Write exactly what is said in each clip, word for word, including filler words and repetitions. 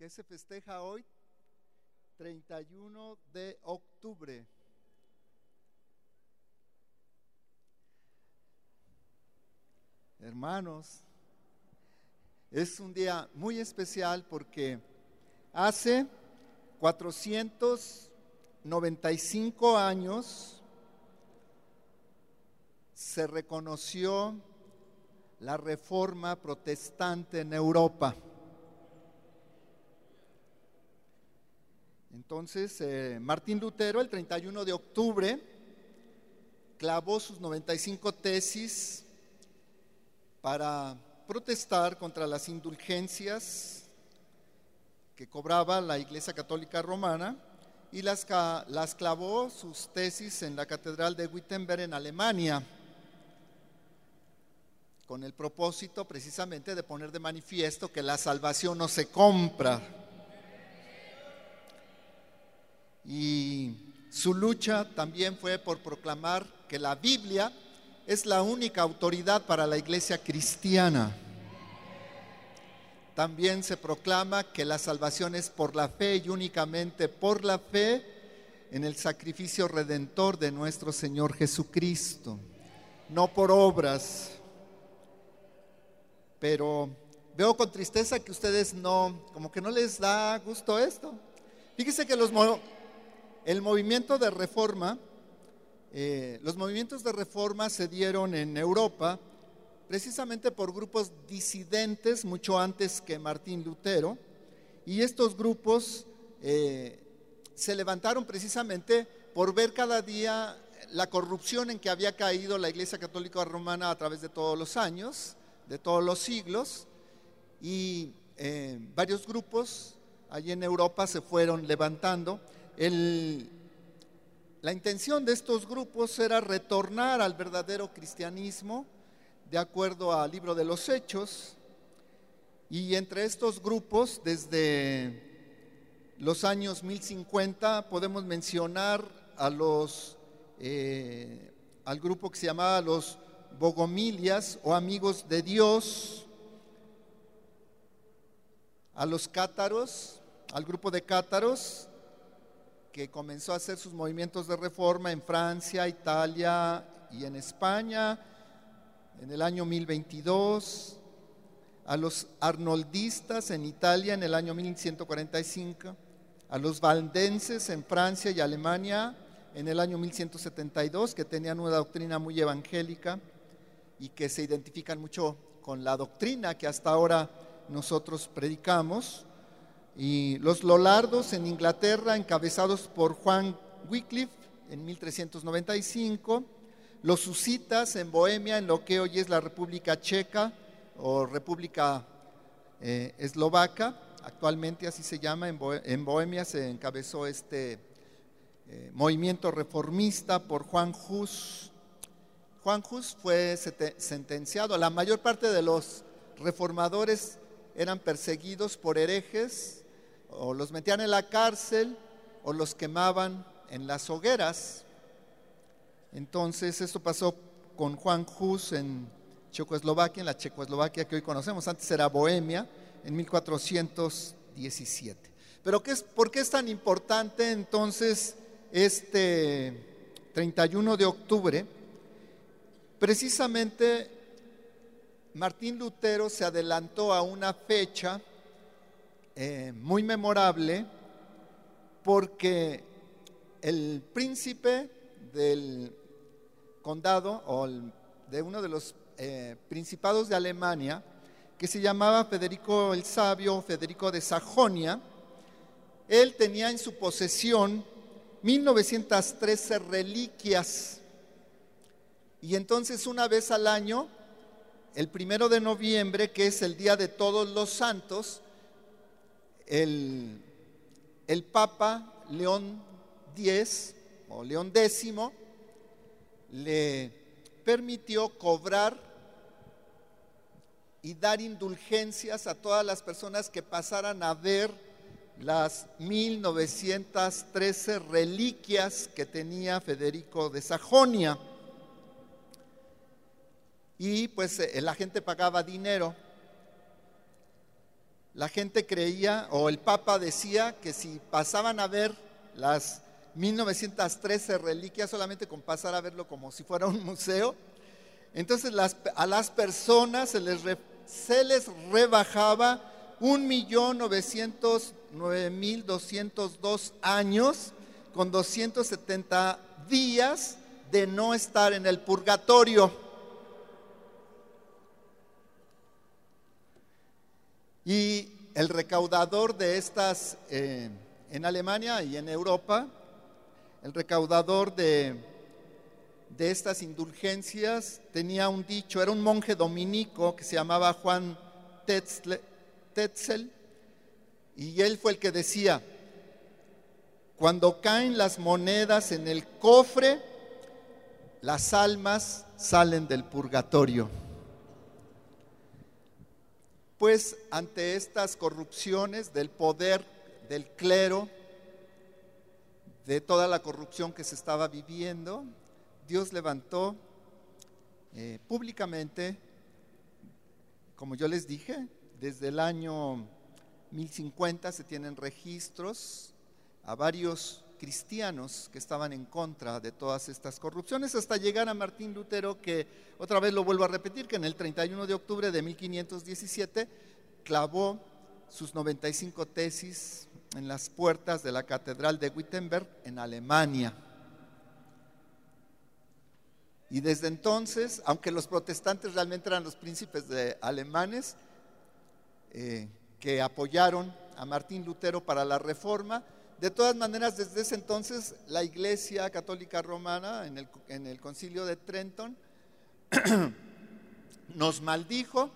¿Qué se festeja hoy? treinta y uno de octubre. Hermanos, es un día muy especial porque hace cuatrocientos noventa y cinco años se reconoció la Reforma protestante en Europa. Entonces, eh, Martín Lutero, el treinta y uno de octubre, clavó sus noventa y cinco tesis para protestar contra las indulgencias que cobraba la Iglesia Católica Romana y las, las clavó sus tesis en la Catedral de Wittenberg en Alemania, con el propósito precisamente de poner de manifiesto que la salvación no se compra. Y su lucha también fue por proclamar que la Biblia es la única autoridad para la iglesia cristiana. También se proclama que la salvación es por la fe y únicamente por la fe en el sacrificio redentor de nuestro Señor Jesucristo, no por obras. Pero veo con tristeza que ustedes no, como que no les da gusto esto. Fíjense que los el movimiento de reforma, eh, los movimientos de reforma se dieron en Europa precisamente por grupos disidentes mucho antes que Martín Lutero, y estos grupos eh, se levantaron precisamente por ver cada día la corrupción en que había caído la Iglesia Católica Romana a través de todos los años, de todos los siglos, y eh, varios grupos allí en Europa se fueron levantando. El, la intención de estos grupos era retornar al verdadero cristianismo de acuerdo al libro de los Hechos, y entre estos grupos desde los años mil cincuenta podemos mencionar a los, eh, al grupo que se llamaba los Bogomilias o Amigos de Dios, a los cátaros, al grupo de cátaros que comenzó a hacer sus movimientos de reforma en Francia, Italia y en España en el año mil veintidós, a los arnoldistas en Italia en el año mil ciento cuarenta y cinco, a los valdenses en Francia y Alemania en el año mil ciento setenta y dos, que tenían una doctrina muy evangélica y que se identifican mucho con la doctrina que hasta ahora nosotros predicamos, y los lollardos en Inglaterra encabezados por Juan Wycliffe en mil trescientos noventa y cinco, los husitas en Bohemia, en lo que hoy es la República Checa o República eh, Eslovaca, actualmente así se llama. En, Bo en Bohemia se encabezó este eh, movimiento reformista por Juan Hus. Juan Hus fue sentenciado. La mayor parte de los reformadores eran perseguidos por herejes, o los metían en la cárcel o los quemaban en las hogueras. Entonces esto pasó con Juan Hus en Checoslovaquia, en la Checoslovaquia que hoy conocemos, antes era Bohemia, en mil cuatrocientos diecisiete. Pero ¿qué es, ¿por qué es tan importante entonces este treinta y uno de octubre? Precisamente Martín Lutero se adelantó a una fecha eh, muy memorable, porque el príncipe del condado o el, de uno de los eh, principados de Alemania, que se llamaba Federico el Sabio, Federico de Sajonia, él tenía en su posesión mil novecientas trece reliquias, y entonces una vez al año, el primero de noviembre, que es el día de todos los santos, el, el Papa León X o León X le permitió cobrar y dar indulgencias a todas las personas que pasaran a ver las mil novecientas trece reliquias que tenía Federico de Sajonia. Y pues eh, la gente pagaba dinero. la gente creía, o el Papa decía, que si pasaban a ver las mil novecientas trece reliquias, solamente con pasar a verlo como si fuera un museo, entonces las, a las personas se les, re, se les rebajaba un millón novecientos nueve mil doscientos dos años con doscientos setenta días de no estar en el purgatorio. Y el recaudador de estas, eh, en Alemania y en Europa, el recaudador de, de estas indulgencias tenía un dicho, era un monje dominico que se llamaba Juan Tetzel, y él fue el que decía: cuando caen las monedas en el cofre, las almas salen del purgatorio. Pues ante estas corrupciones del poder del clero, de toda la corrupción que se estaba viviendo, Dios levantó eh, públicamente, como yo les dije, desde el año mil cincuenta se tienen registros a varios cristianos que estaban en contra de todas estas corrupciones, hasta llegar a Martín Lutero, que otra vez lo vuelvo a repetir, que en el treinta y uno de octubre de mil quinientos diecisiete clavó sus noventa y cinco tesis en las puertas de la Catedral de Wittenberg en Alemania. Y desde entonces, aunque los protestantes realmente eran los príncipes de alemanes eh, que apoyaron a Martín Lutero para la Reforma, de todas maneras, desde ese entonces, la Iglesia Católica Romana, en el, en el Concilio de Trenton, nos maldijo,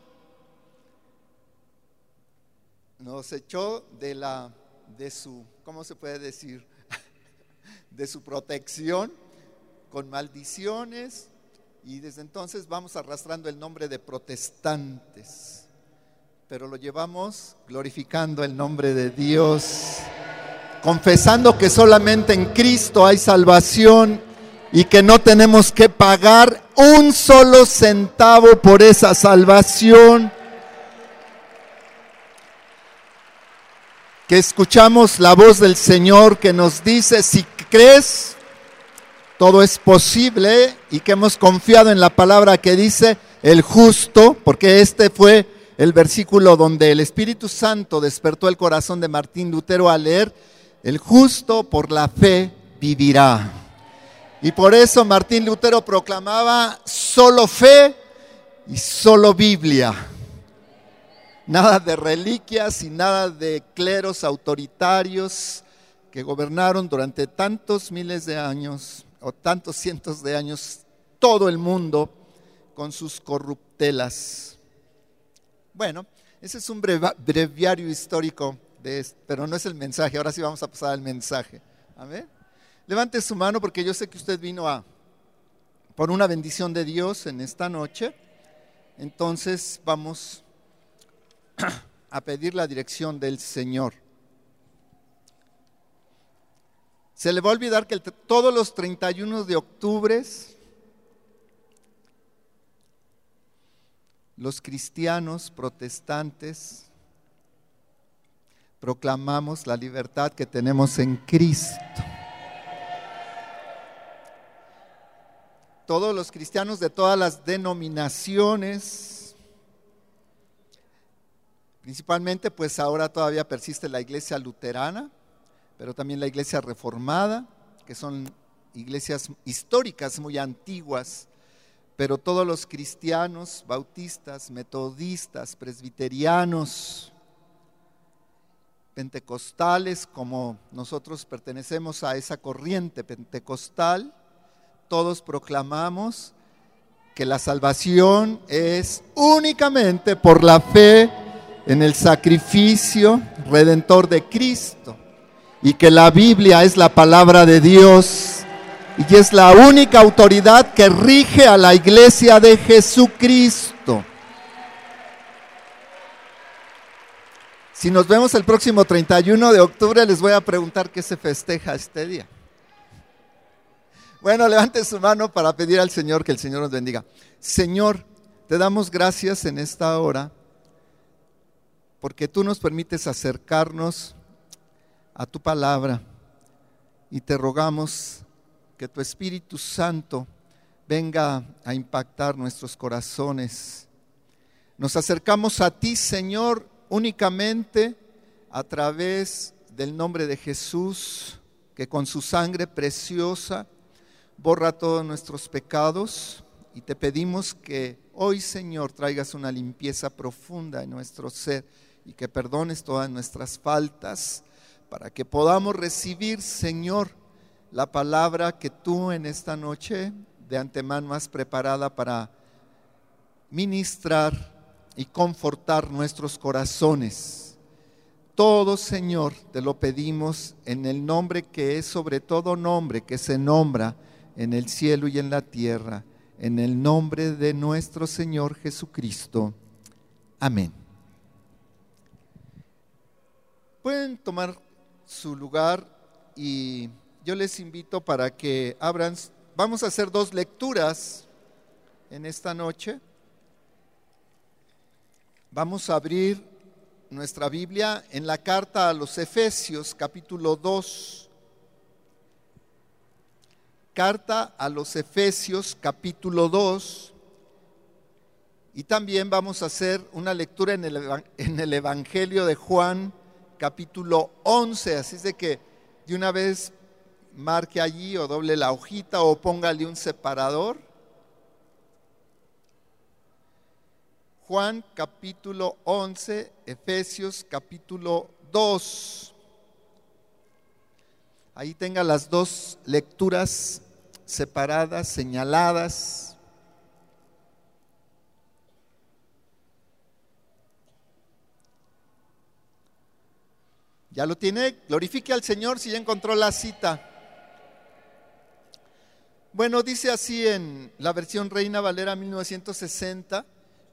nos echó de, la, de su, ¿cómo se puede decir? de su protección, con maldiciones, y desde entonces vamos arrastrando el nombre de protestantes, pero lo llevamos glorificando el nombre de Dios, confesando que solamente en Cristo hay salvación y que no tenemos que pagar un solo centavo por esa salvación. Que escuchamos la voz del Señor que nos dice: si crees, todo es posible, y que hemos confiado en la palabra que dice: el justo, porque este fue el versículo donde el Espíritu Santo despertó el corazón de Martín Lutero al leer: el justo por la fe vivirá. Y por eso Martín Lutero proclamaba solo fe y solo Biblia. Nada de reliquias y nada de cleros autoritarios que gobernaron durante tantos miles de años o tantos cientos de años todo el mundo con sus corruptelas. Bueno, ese es un breviario histórico de esto, pero no es el mensaje. Ahora sí vamos a pasar al mensaje. Amén. Levante su mano, porque yo sé que usted vino a por una bendición de Dios en esta noche. Entonces vamos a pedir la dirección del Señor. Se le va a olvidar que el, todos los treinta y uno de octubre los cristianos protestantes proclamamos la libertad que tenemos en Cristo. Todos los cristianos de todas las denominaciones, principalmente pues ahora todavía persiste la iglesia luterana, pero también la iglesia reformada, que son iglesias históricas muy antiguas, pero todos los cristianos, bautistas, metodistas, presbiterianos, pentecostales, como nosotros pertenecemos a esa corriente pentecostal, todos proclamamos que la salvación es únicamente por la fe en el sacrificio redentor de Cristo, y que la Biblia es la palabra de Dios y es la única autoridad que rige a la iglesia de Jesucristo. Si nos vemos el próximo treinta y uno de octubre, les voy a preguntar qué se festeja este día. Bueno, levante su mano para pedir al Señor que el Señor nos bendiga. Señor, te damos gracias en esta hora porque tú nos permites acercarnos a tu palabra y te rogamos que tu Espíritu Santo venga a impactar nuestros corazones. Nos acercamos a ti, Señor, únicamente a través del nombre de Jesús, que con su sangre preciosa borra todos nuestros pecados, y te pedimos que hoy, Señor, traigas una limpieza profunda en nuestro ser y que perdones todas nuestras faltas, para que podamos recibir, Señor, la palabra que tú en esta noche de antemano has preparada para ministrar y confortar nuestros corazones. Todo, Señor, te lo pedimos en el nombre que es sobre todo nombre, que se nombra en el cielo y en la tierra, en el nombre de nuestro Señor Jesucristo. Amén. Pueden tomar su lugar y yo les invito para que abran. Vamos a hacer dos lecturas en esta noche. Vamos a abrir nuestra Biblia en la carta a los Efesios, capítulo dos. Carta a los Efesios, capítulo dos. Y también vamos a hacer una lectura en el, en el Evangelio de Juan, capítulo once. Así es de que de una vez marque allí o doble la hojita o póngale un separador. Juan capítulo once, Efesios capítulo dos. Ahí tenga las dos lecturas separadas, señaladas. ¿Ya lo tiene? Glorifique al Señor si ya encontró la cita. Bueno, dice así en la versión Reina Valera mil novecientos sesenta,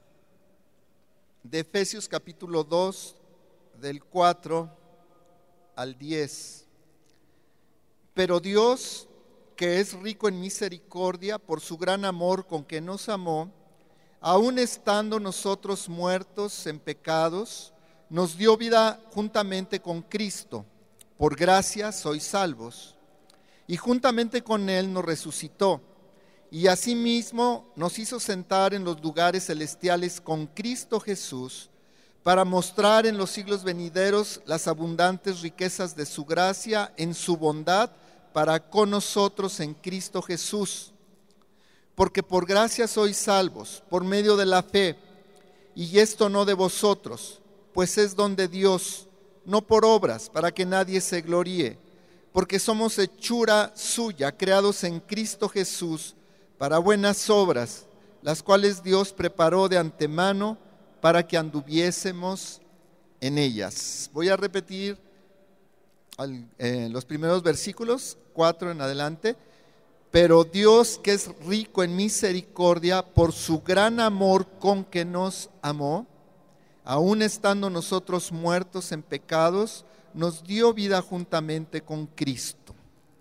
de Efesios capítulo dos, del cuatro al diez. Pero Dios, que es rico en misericordia, por su gran amor con que nos amó, aun estando nosotros muertos en pecados, nos dio vida juntamente con Cristo. Por gracia sois salvos. Y juntamente con Él nos resucitó. Y asimismo nos hizo sentar en los lugares celestiales con Cristo Jesús, para mostrar en los siglos venideros las abundantes riquezas de su gracia en su bondad para con nosotros en Cristo Jesús. Porque por gracia sois salvos, por medio de la fe, y esto no de vosotros, pues es don de Dios, no por obras, para que nadie se gloríe, porque somos hechura suya, creados en Cristo Jesús, para buenas obras, las cuales Dios preparó de antemano para que anduviésemos en ellas. Voy a repetir eh, los primeros versículos, cuatro en adelante. Pero Dios, que es rico en misericordia, por su gran amor con que nos amó, aun estando nosotros muertos en pecados, nos dio vida juntamente con Cristo.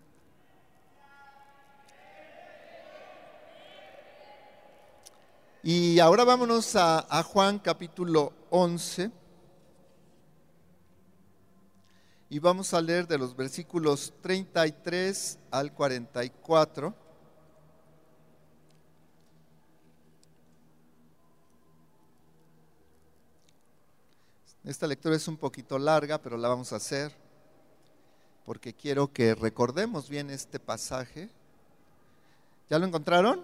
Y ahora vámonos a, a Juan capítulo once. Y vamos a leer de los versículos treinta y tres al cuarenta y cuatro. Esta lectura es un poquito larga, pero la vamos a hacer porque quiero que recordemos bien este pasaje. ¿Ya lo encontraron?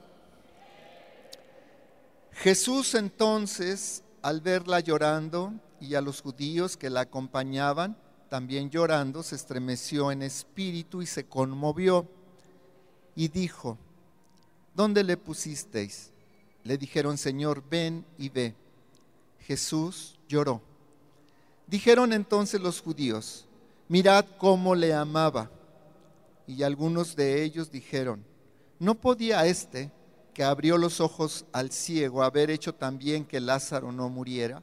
Jesús entonces, al verla llorando y a los judíos que la acompañaban, también llorando, se estremeció en espíritu y se conmovió y dijo: ¿dónde le pusisteis? Le dijeron: Señor, ven y ve. Jesús lloró. Dijeron entonces los judíos: mirad cómo le amaba. Y algunos de ellos dijeron: ¿no podía éste, que abrió los ojos al ciego, haber hecho también que Lázaro no muriera?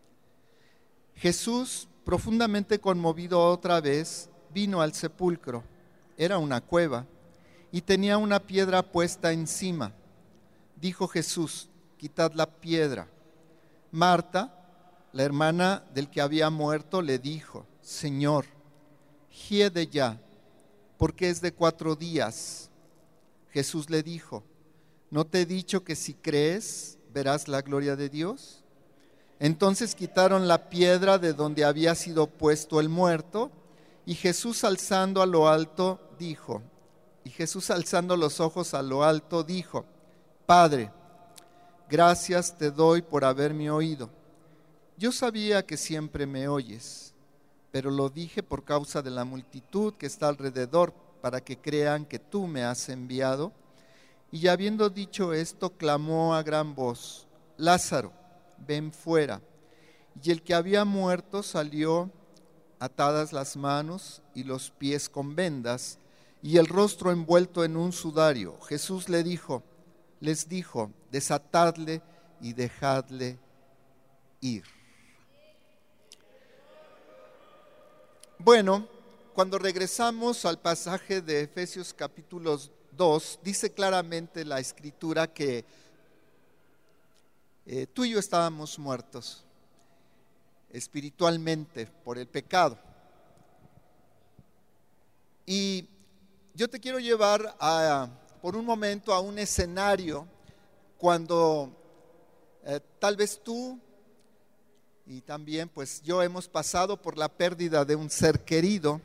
Jesús, profundamente conmovido otra vez, vino al sepulcro. Era una cueva y tenía una piedra puesta encima. Dijo Jesús: quitad la piedra. Marta, la hermana del que había muerto, le dijo: Señor, hiede ya, porque es de cuatro días. Jesús le dijo: ¿no te he dicho que si crees, verás la gloria de Dios? Entonces quitaron la piedra de donde había sido puesto el muerto, y Jesús alzando a lo alto dijo, y Jesús alzando los ojos a lo alto dijo: Padre, gracias te doy por haberme oído. Yo sabía que siempre me oyes, pero lo dije por causa de la multitud que está alrededor, para que crean que tú me has enviado. Y habiendo dicho esto, clamó a gran voz: Lázaro, ven fuera. Y el que había muerto salió, atadas las manos y los pies con vendas, y el rostro envuelto en un sudario. Jesús le dijo, les dijo: desatadle y dejadle ir. Bueno, cuando regresamos al pasaje de Efesios capítulo dos, dice claramente la Escritura que eh, tú y yo estábamos muertos espiritualmente por el pecado. Y yo te quiero llevar a, por un momento a un escenario cuando eh, tal vez tú y también pues yo hemos pasado por la pérdida de un ser querido.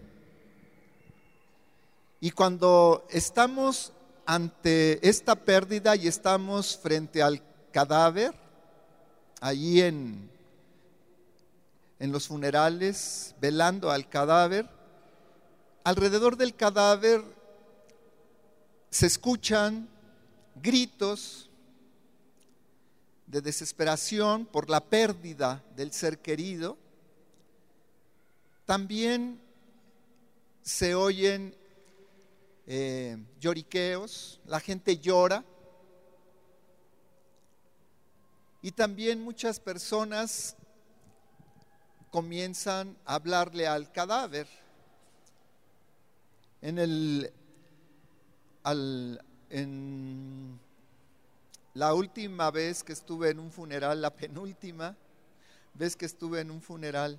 Y cuando estamos ante esta pérdida y estamos frente al cadáver, allí en, en los funerales, velando al cadáver, alrededor del cadáver se escuchan gritos de desesperación por la pérdida del ser querido. También se oyen eh, lloriqueos, la gente llora. Y también muchas personas comienzan a hablarle al cadáver. En el, al, en la última vez que estuve en un funeral, la penúltima vez que estuve en un funeral,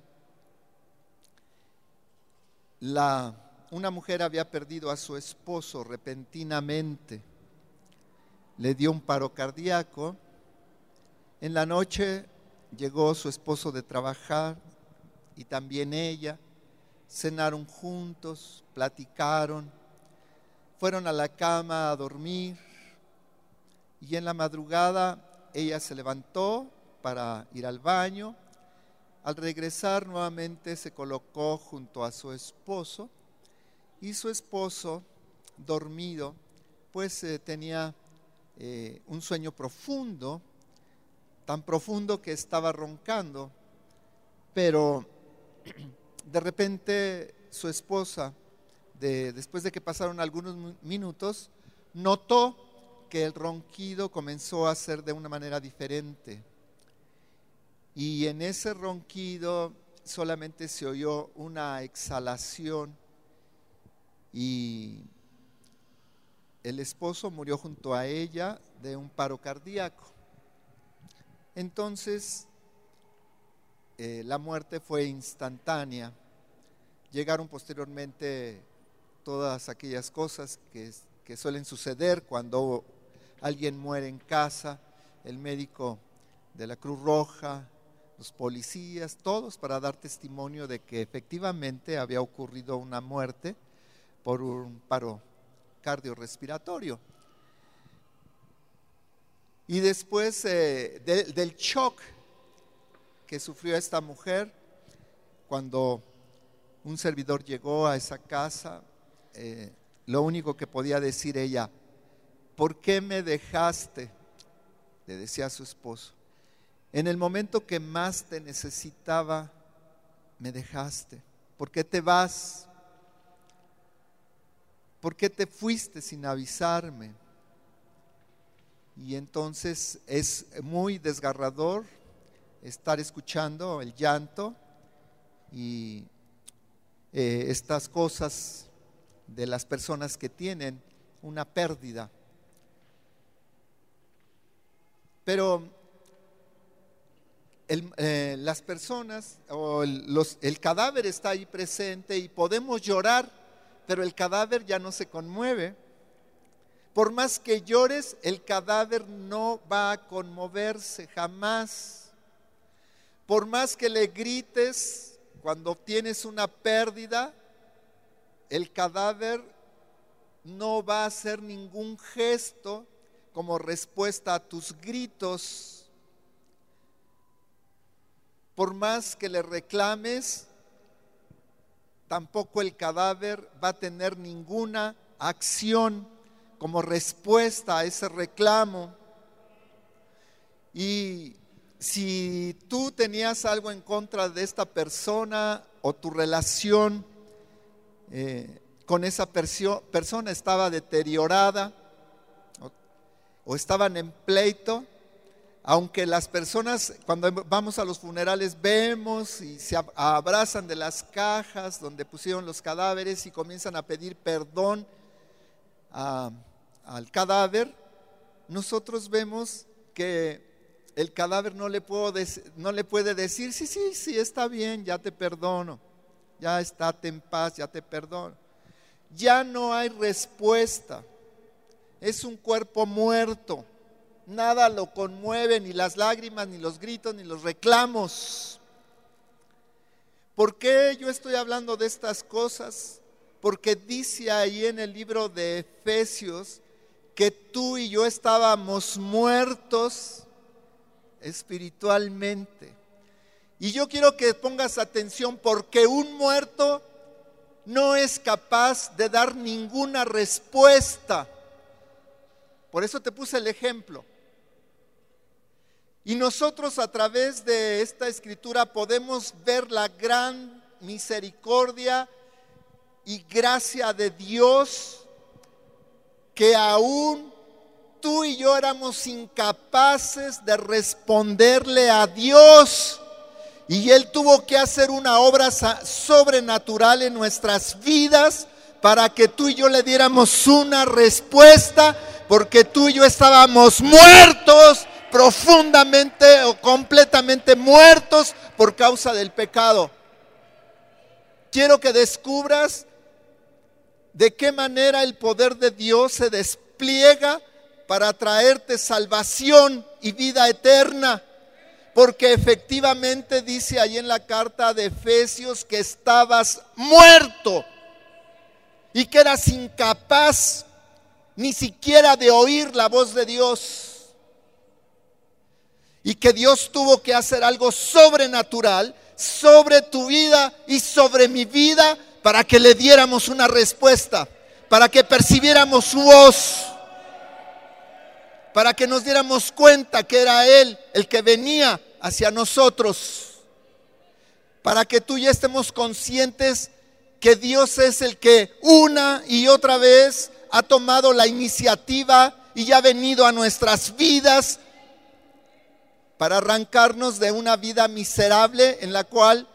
la, una mujer había perdido a su esposo repentinamente. Le dio un paro cardíaco. En la noche llegó su esposo de trabajar y también ella. Cenaron juntos, platicaron, fueron a la cama a dormir y en la madrugada ella se levantó para ir al baño. Al regresar nuevamente se colocó junto a su esposo y su esposo, dormido, pues eh, tenía eh, un sueño profundo, tan profundo que estaba roncando, pero de repente su esposa, de, después de que pasaron algunos minutos, notó que el ronquido comenzó a ser de una manera diferente. Y en ese ronquido solamente se oyó una exhalación y el esposo murió junto a ella de un paro cardíaco. Entonces, eh, la muerte fue instantánea. Llegaron posteriormente todas aquellas cosas que, que suelen suceder cuando alguien muere en casa, el médico de la Cruz Roja, los policías, todos para dar testimonio de que efectivamente había ocurrido una muerte por un paro cardiorrespiratorio. Y después eh, de, del shock que sufrió esta mujer, cuando un servidor llegó a esa casa, eh, lo único que podía decir ella: ¿por qué me dejaste?, le decía a su esposo. En el momento que más te necesitaba, me dejaste. ¿Por qué te vas? ¿Por qué te fuiste sin avisarme? Y entonces es muy desgarrador estar escuchando el llanto y eh, estas cosas de las personas que tienen una pérdida. Pero el, eh, las personas o el, los, el cadáver está ahí presente y podemos llorar, pero el cadáver ya no se conmueve. Por más que llores, el cadáver no va a conmoverse jamás. Por más que le grites cuando tienes una pérdida, el cadáver no va a hacer ningún gesto como respuesta a tus gritos. Por más que le reclames, tampoco el cadáver va a tener ninguna acción como respuesta a ese reclamo. Y si tú tenías algo en contra de esta persona o tu relación eh, con esa persio, persona estaba deteriorada o, o estaban en pleito, aunque las personas cuando vamos a los funerales vemos y se abrazan de las cajas donde pusieron los cadáveres y comienzan a pedir perdón a, al cadáver, nosotros vemos que el cadáver no le, puedo dec- no le puede decir, sí, sí, sí, está bien, ya te perdono, ya estate en paz, ya te perdono. Ya no hay respuesta, es un cuerpo muerto. Nada lo conmueve, ni las lágrimas, ni los gritos, ni los reclamos. ¿Por qué yo estoy hablando de estas cosas? Porque dice ahí en el libro de Efesios que tú y yo estábamos muertos espiritualmente. Y yo quiero que pongas atención porque un muerto no es capaz de dar ninguna respuesta. Por eso te puse el ejemplo. Y nosotros a través de esta escritura podemos ver la gran misericordia y gracia de Dios, que aún tú y yo éramos incapaces de responderle a Dios, y Él tuvo que hacer una obra sobrenatural en nuestras vidas para que tú y yo le diéramos una respuesta, porque tú y yo estábamos muertos, profundamente o completamente muertos por causa del pecado. Quiero que descubras de qué manera el poder de Dios se despliega para traerte salvación y vida eterna, porque efectivamente dice ahí en la carta de Efesios que estabas muerto y que eras incapaz ni siquiera de oír la voz de Dios. Y que Dios tuvo que hacer algo sobrenatural sobre tu vida y sobre mi vida para que le diéramos una respuesta, para que percibiéramos su voz, para que nos diéramos cuenta que era Él el que venía hacia nosotros, para que tú y yo estemos conscientes que Dios es el que una y otra vez ha tomado la iniciativa y ha venido a nuestras vidas para arrancarnos de una vida miserable en la cual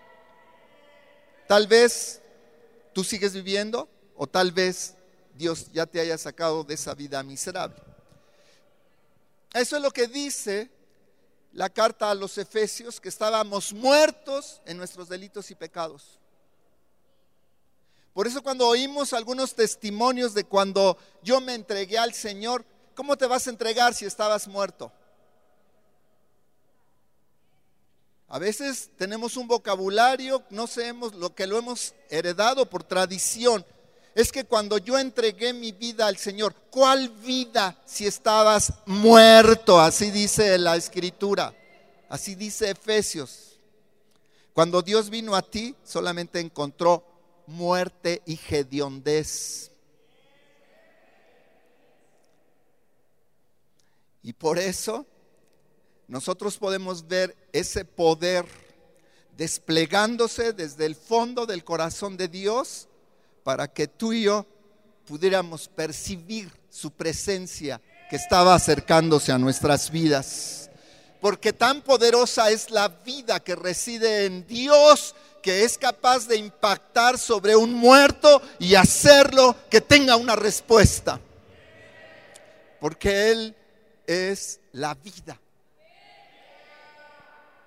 tal vez tú sigues viviendo, o tal vez Dios ya te haya sacado de esa vida miserable. Eso es lo que dice la carta a los Efesios, que estábamos muertos en nuestros delitos y pecados. Por eso cuando oímos algunos testimonios de cuando yo me entregué al Señor, ¿cómo te vas a entregar si estabas muerto? A veces tenemos un vocabulario, no sabemos lo que lo hemos heredado por tradición. Es que cuando yo entregué mi vida al Señor, ¿cuál vida si estabas muerto? Así dice la Escritura, así dice Efesios. Cuando Dios vino a ti, solamente encontró muerte y hediondez. Y por eso nosotros podemos ver ese poder desplegándose desde el fondo del corazón de Dios para que tú y yo pudiéramos percibir su presencia que estaba acercándose a nuestras vidas. Porque tan poderosa es la vida que reside en Dios, que es capaz de impactar sobre un muerto y hacerlo que tenga una respuesta. Porque Él es la vida.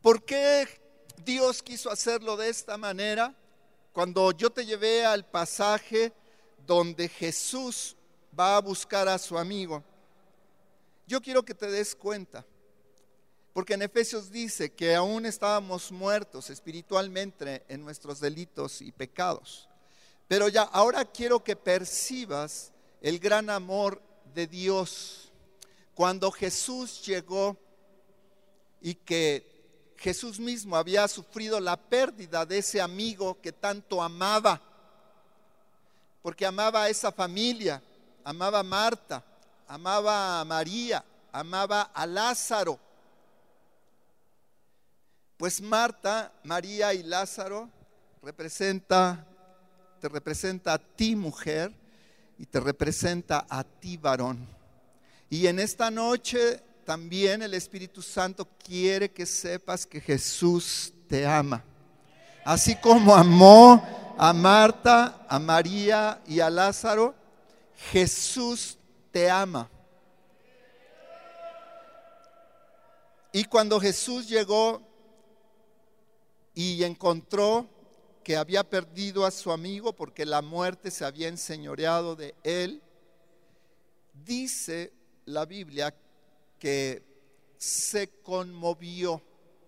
¿Por qué Dios quiso hacerlo de esta manera? Cuando yo te llevé al pasaje donde Jesús va a buscar a su amigo, yo quiero que te des cuenta, porque en Efesios dice que aún estábamos muertos espiritualmente en nuestros delitos y pecados. Pero ya ahora quiero que percibas el gran amor de Dios. Cuando Jesús llegó y que Jesús mismo había sufrido la pérdida de ese amigo que tanto amaba, porque amaba a esa familia, amaba a Marta, amaba a María, amaba a Lázaro. Pues Marta, María y Lázaro representa, te representa a ti, mujer, y te representa a ti, varón. Y en esta noche también el Espíritu Santo quiere que sepas que Jesús te ama. Así como amó a Marta, a María y a Lázaro, Jesús te ama. Y cuando Jesús llegó y encontró que había perdido a su amigo porque la muerte se había enseñoreado de él, dice la Biblia que se conmovió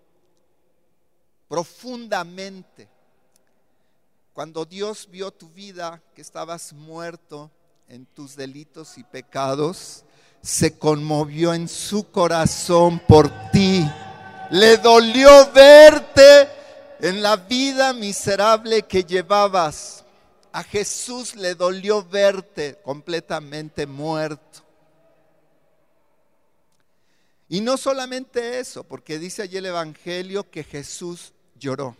profundamente. Cuando Dios vio tu vida, que estabas muerto en tus delitos y pecados, se conmovió en su corazón por ti. Le dolió verte en la vida miserable que llevabas. A Jesús le dolió verte completamente muerto. Y no solamente eso, porque dice allí el Evangelio que Jesús lloró.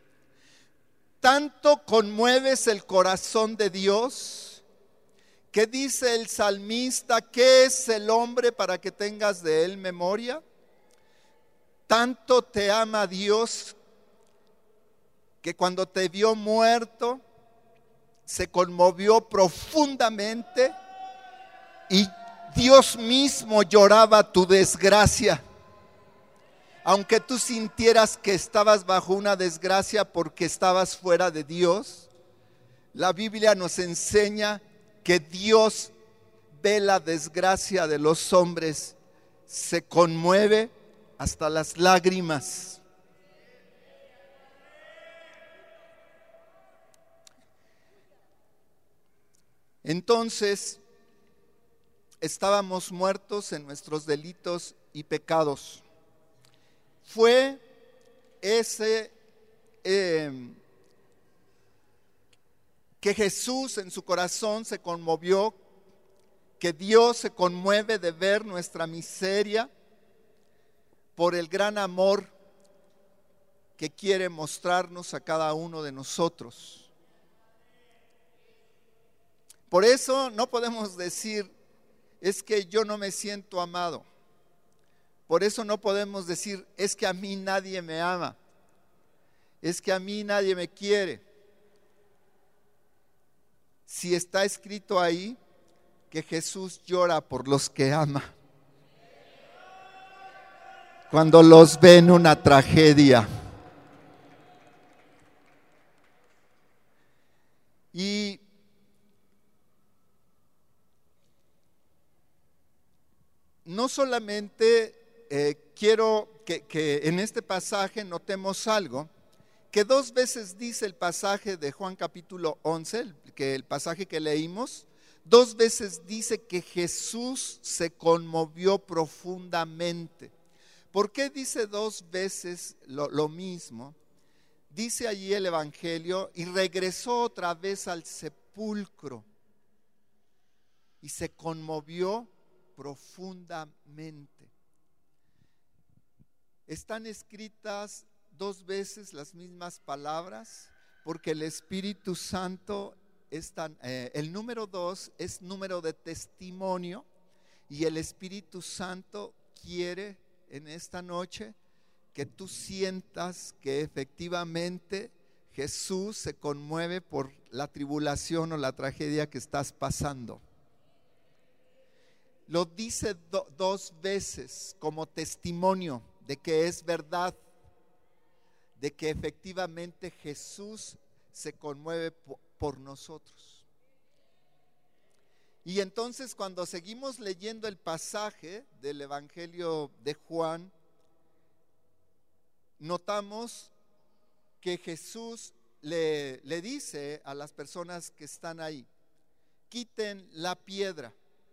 Tanto conmueves el corazón de Dios, que dice el salmista: ¿qué es el hombre para que tengas de él memoria? Tanto te ama Dios, que cuando te vio muerto, se conmovió profundamente y Dios mismo lloraba tu desgracia. Aunque tú sintieras que estabas bajo una desgracia porque estabas fuera de Dios, la Biblia nos enseña que Dios ve la desgracia de los hombres, se conmueve hasta las lágrimas. Entonces, estábamos muertos en nuestros delitos y pecados. Fue ese eh, que Jesús en su corazón se conmovió, que Dios se conmueve de ver nuestra miseria por el gran amor que quiere mostrarnos a cada uno de nosotros. Por eso no podemos decir: es que yo no me siento amado. Por eso no podemos decir: es que a mí nadie me ama, es que a mí nadie me quiere. Si está escrito ahí que Jesús llora por los que ama, cuando los ve en una tragedia. Y no solamente eh, quiero que, que en este pasaje notemos algo, que dos veces dice el pasaje de Juan capítulo once, el, que el pasaje que leímos, dos veces dice que Jesús se conmovió profundamente. ¿Por qué dice dos veces lo, lo mismo? Dice allí el Evangelio: y regresó otra vez al sepulcro y se conmovió profundamente. Están escritas dos veces las mismas palabras porque el Espíritu Santo es tan, eh, el número dos es número de testimonio, y el Espíritu Santo quiere en esta noche que tú sientas que efectivamente Jesús se conmueve por la tribulación o la tragedia que estás pasando. Lo dice do, dos veces como testimonio de que es verdad. de que efectivamente Jesús se conmueve por nosotros. Y entonces cuando seguimos leyendo el pasaje del Evangelio de Juan, notamos que Jesús le, le dice a las personas que están ahí: quiten la piedra.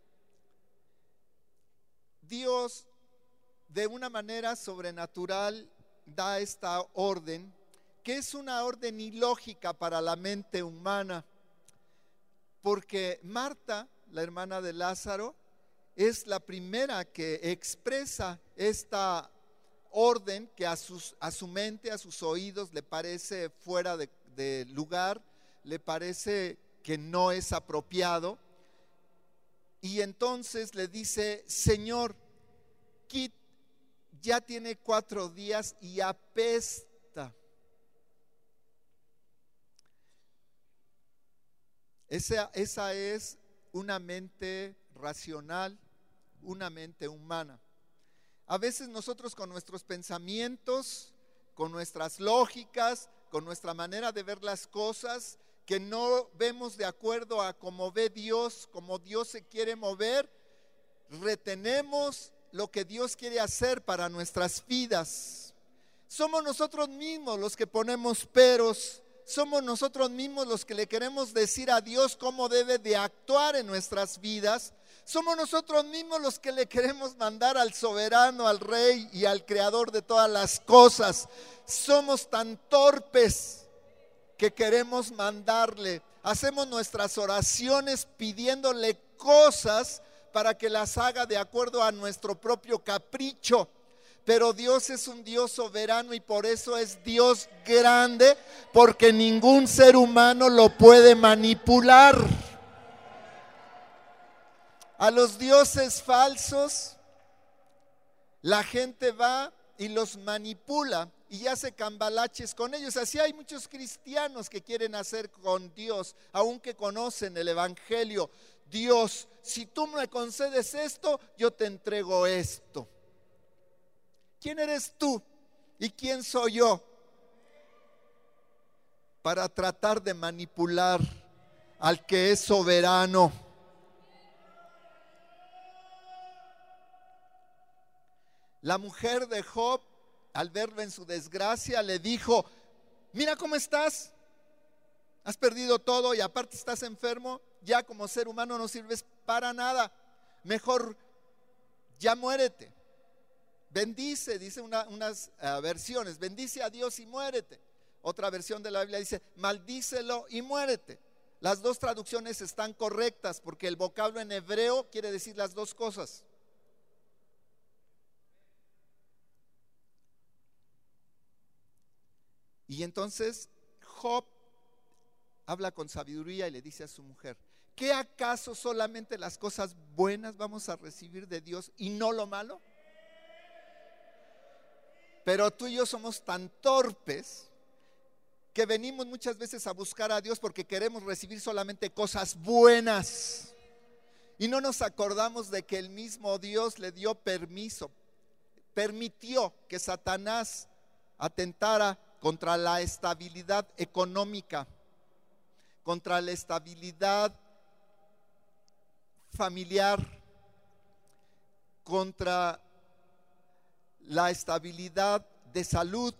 Dios, de una manera sobrenatural, da esta orden, que es una orden ilógica para la mente humana, porque Marta, la hermana de Lázaro, es la primera que expresa esta orden que a, sus, a su mente, a sus oídos le parece fuera de, de lugar, le parece que no es apropiado, y entonces le dice: Señor, quit, ya tiene cuatro días y apesta. Esa, esa es una mente racional, una mente humana. A veces nosotros con nuestros pensamientos, con nuestras lógicas, con nuestra manera de ver las cosas, que no vemos de acuerdo a cómo ve Dios, cómo Dios se quiere mover, retenemos lo que Dios quiere hacer para nuestras vidas. Somos nosotros mismos los que ponemos peros. Somos nosotros mismos los que le queremos decir a Dios cómo debe de actuar en nuestras vidas. Somos nosotros mismos los que le queremos mandar al soberano, al rey y al creador de todas las cosas. Somos tan torpes que queremos mandarle. Hacemos nuestras oraciones pidiéndole cosas para que las haga de acuerdo a nuestro propio capricho. Pero Dios es un Dios soberano y por eso es Dios grande, porque ningún ser humano lo puede manipular. A los dioses falsos la gente va y los manipula y hace cambalaches con ellos. Así hay muchos cristianos que quieren hacer con Dios, aunque conocen el Evangelio. Dios, si tú me concedes esto, yo te entrego esto. ¿Quién eres tú y quién soy yo para tratar de manipular al que es soberano? La mujer de Job, al verlo en su desgracia, le dijo: mira cómo estás, has perdido todo y aparte estás enfermo, ya como ser humano no sirves para nada, mejor ya muérete. Bendice, dice una, unas uh, versiones, bendice a Dios y muérete. Otra versión de la Biblia dice: maldícelo y muérete. Las dos traducciones están correctas porque el vocablo en hebreo quiere decir las dos cosas. Y entonces Job habla con sabiduría y le dice a su mujer: ¿qué acaso solamente las cosas buenas vamos a recibir de Dios y no lo malo? Pero tú y yo somos tan torpes que venimos muchas veces a buscar a Dios porque queremos recibir solamente cosas buenas y no nos acordamos de que el mismo Dios le dio permiso, permitió que Satanás atentara contra la estabilidad económica, contra la estabilidad familiar, contra la estabilidad de salud,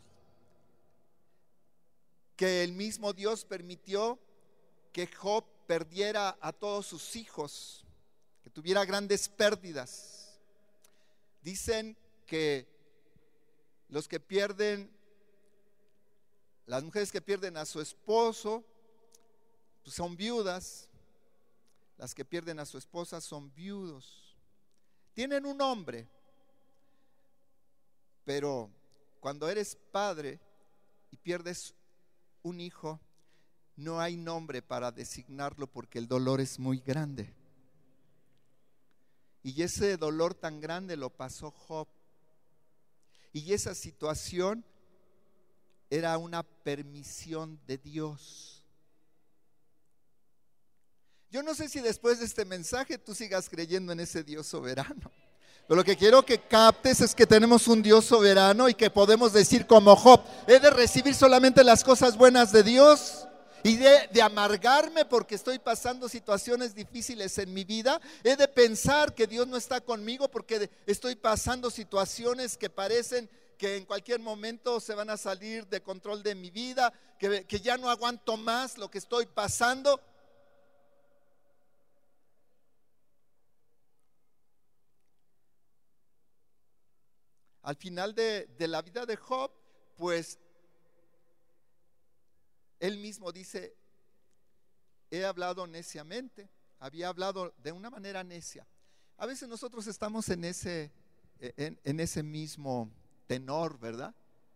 que el mismo Dios permitió que Job perdiera a todos sus hijos, que tuviera grandes pérdidas. Dicen que los que pierden, las mujeres que pierden a su esposo, pues son viudas. Las que pierden a su esposa son viudos. Tienen un nombre, pero cuando eres padre y pierdes un hijo, no hay nombre para designarlo porque el dolor es muy grande. Y ese dolor tan grande lo pasó Job. Y esa situación era una permisión de Dios. Yo no sé si después de este mensaje tú sigas creyendo en ese Dios soberano, Pero lo que quiero que captes es que tenemos un Dios soberano y que podemos decir como Job, he de recibir solamente las cosas buenas de Dios y de, de amargarme porque estoy pasando situaciones difíciles en mi vida. He de pensar que Dios no está conmigo porque estoy pasando situaciones que parecen que en cualquier momento se van a salir de control de mi vida, que, que ya no aguanto más lo que estoy pasando. Al final de, de la vida de Job, pues él mismo dice, he hablado neciamente, había hablado de una manera necia. A veces nosotros estamos en ese, en, en ese mismo tenor, ¿verdad?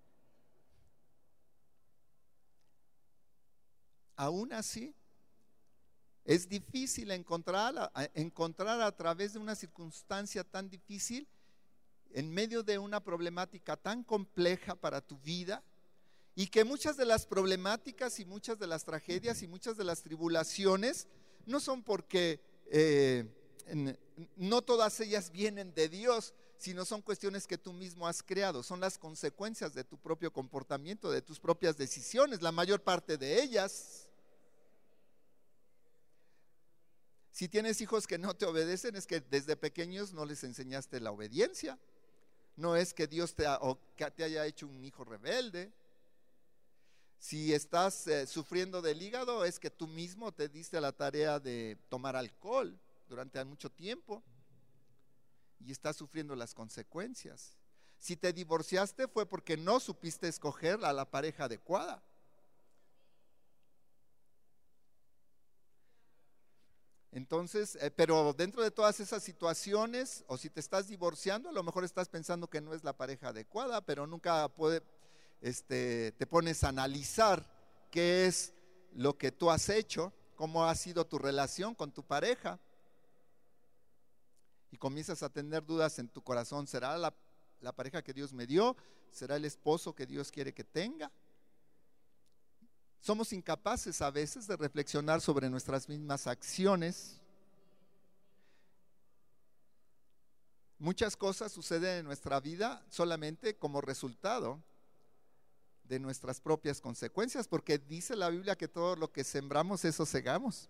Aún así, es difícil encontrar, encontrar a través de una circunstancia tan difícil, en medio de una problemática tan compleja para tu vida, y que muchas de las problemáticas y muchas de las tragedias y muchas de las tribulaciones no son porque eh, no todas ellas vienen de Dios, sino son cuestiones que tú mismo has creado, son las consecuencias de tu propio comportamiento, de tus propias decisiones, la mayor parte de ellas. Si tienes hijos que no te obedecen, es que desde pequeños no les enseñaste la obediencia. No es que Dios te, ha, o que te haya hecho un hijo rebelde. Si estás eh, sufriendo del hígado, es que tú mismo te diste a la tarea de tomar alcohol durante mucho tiempo y estás sufriendo las consecuencias. Si te divorciaste fue porque no supiste escoger a la pareja adecuada. Entonces, eh, pero dentro de todas esas situaciones, o si te estás divorciando, a lo mejor estás pensando que no es la pareja adecuada, pero nunca puede, este, te pones a analizar qué es lo que tú has hecho, cómo ha sido tu relación con tu pareja, y comienzas a tener dudas en tu corazón. ¿Será la, la pareja que Dios me dio? ¿Será el esposo que Dios quiere que tenga? Somos incapaces a veces de reflexionar sobre nuestras mismas acciones. Muchas cosas suceden en nuestra vida solamente como resultado de nuestras propias consecuencias, porque dice la Biblia que todo lo que sembramos, eso segamos.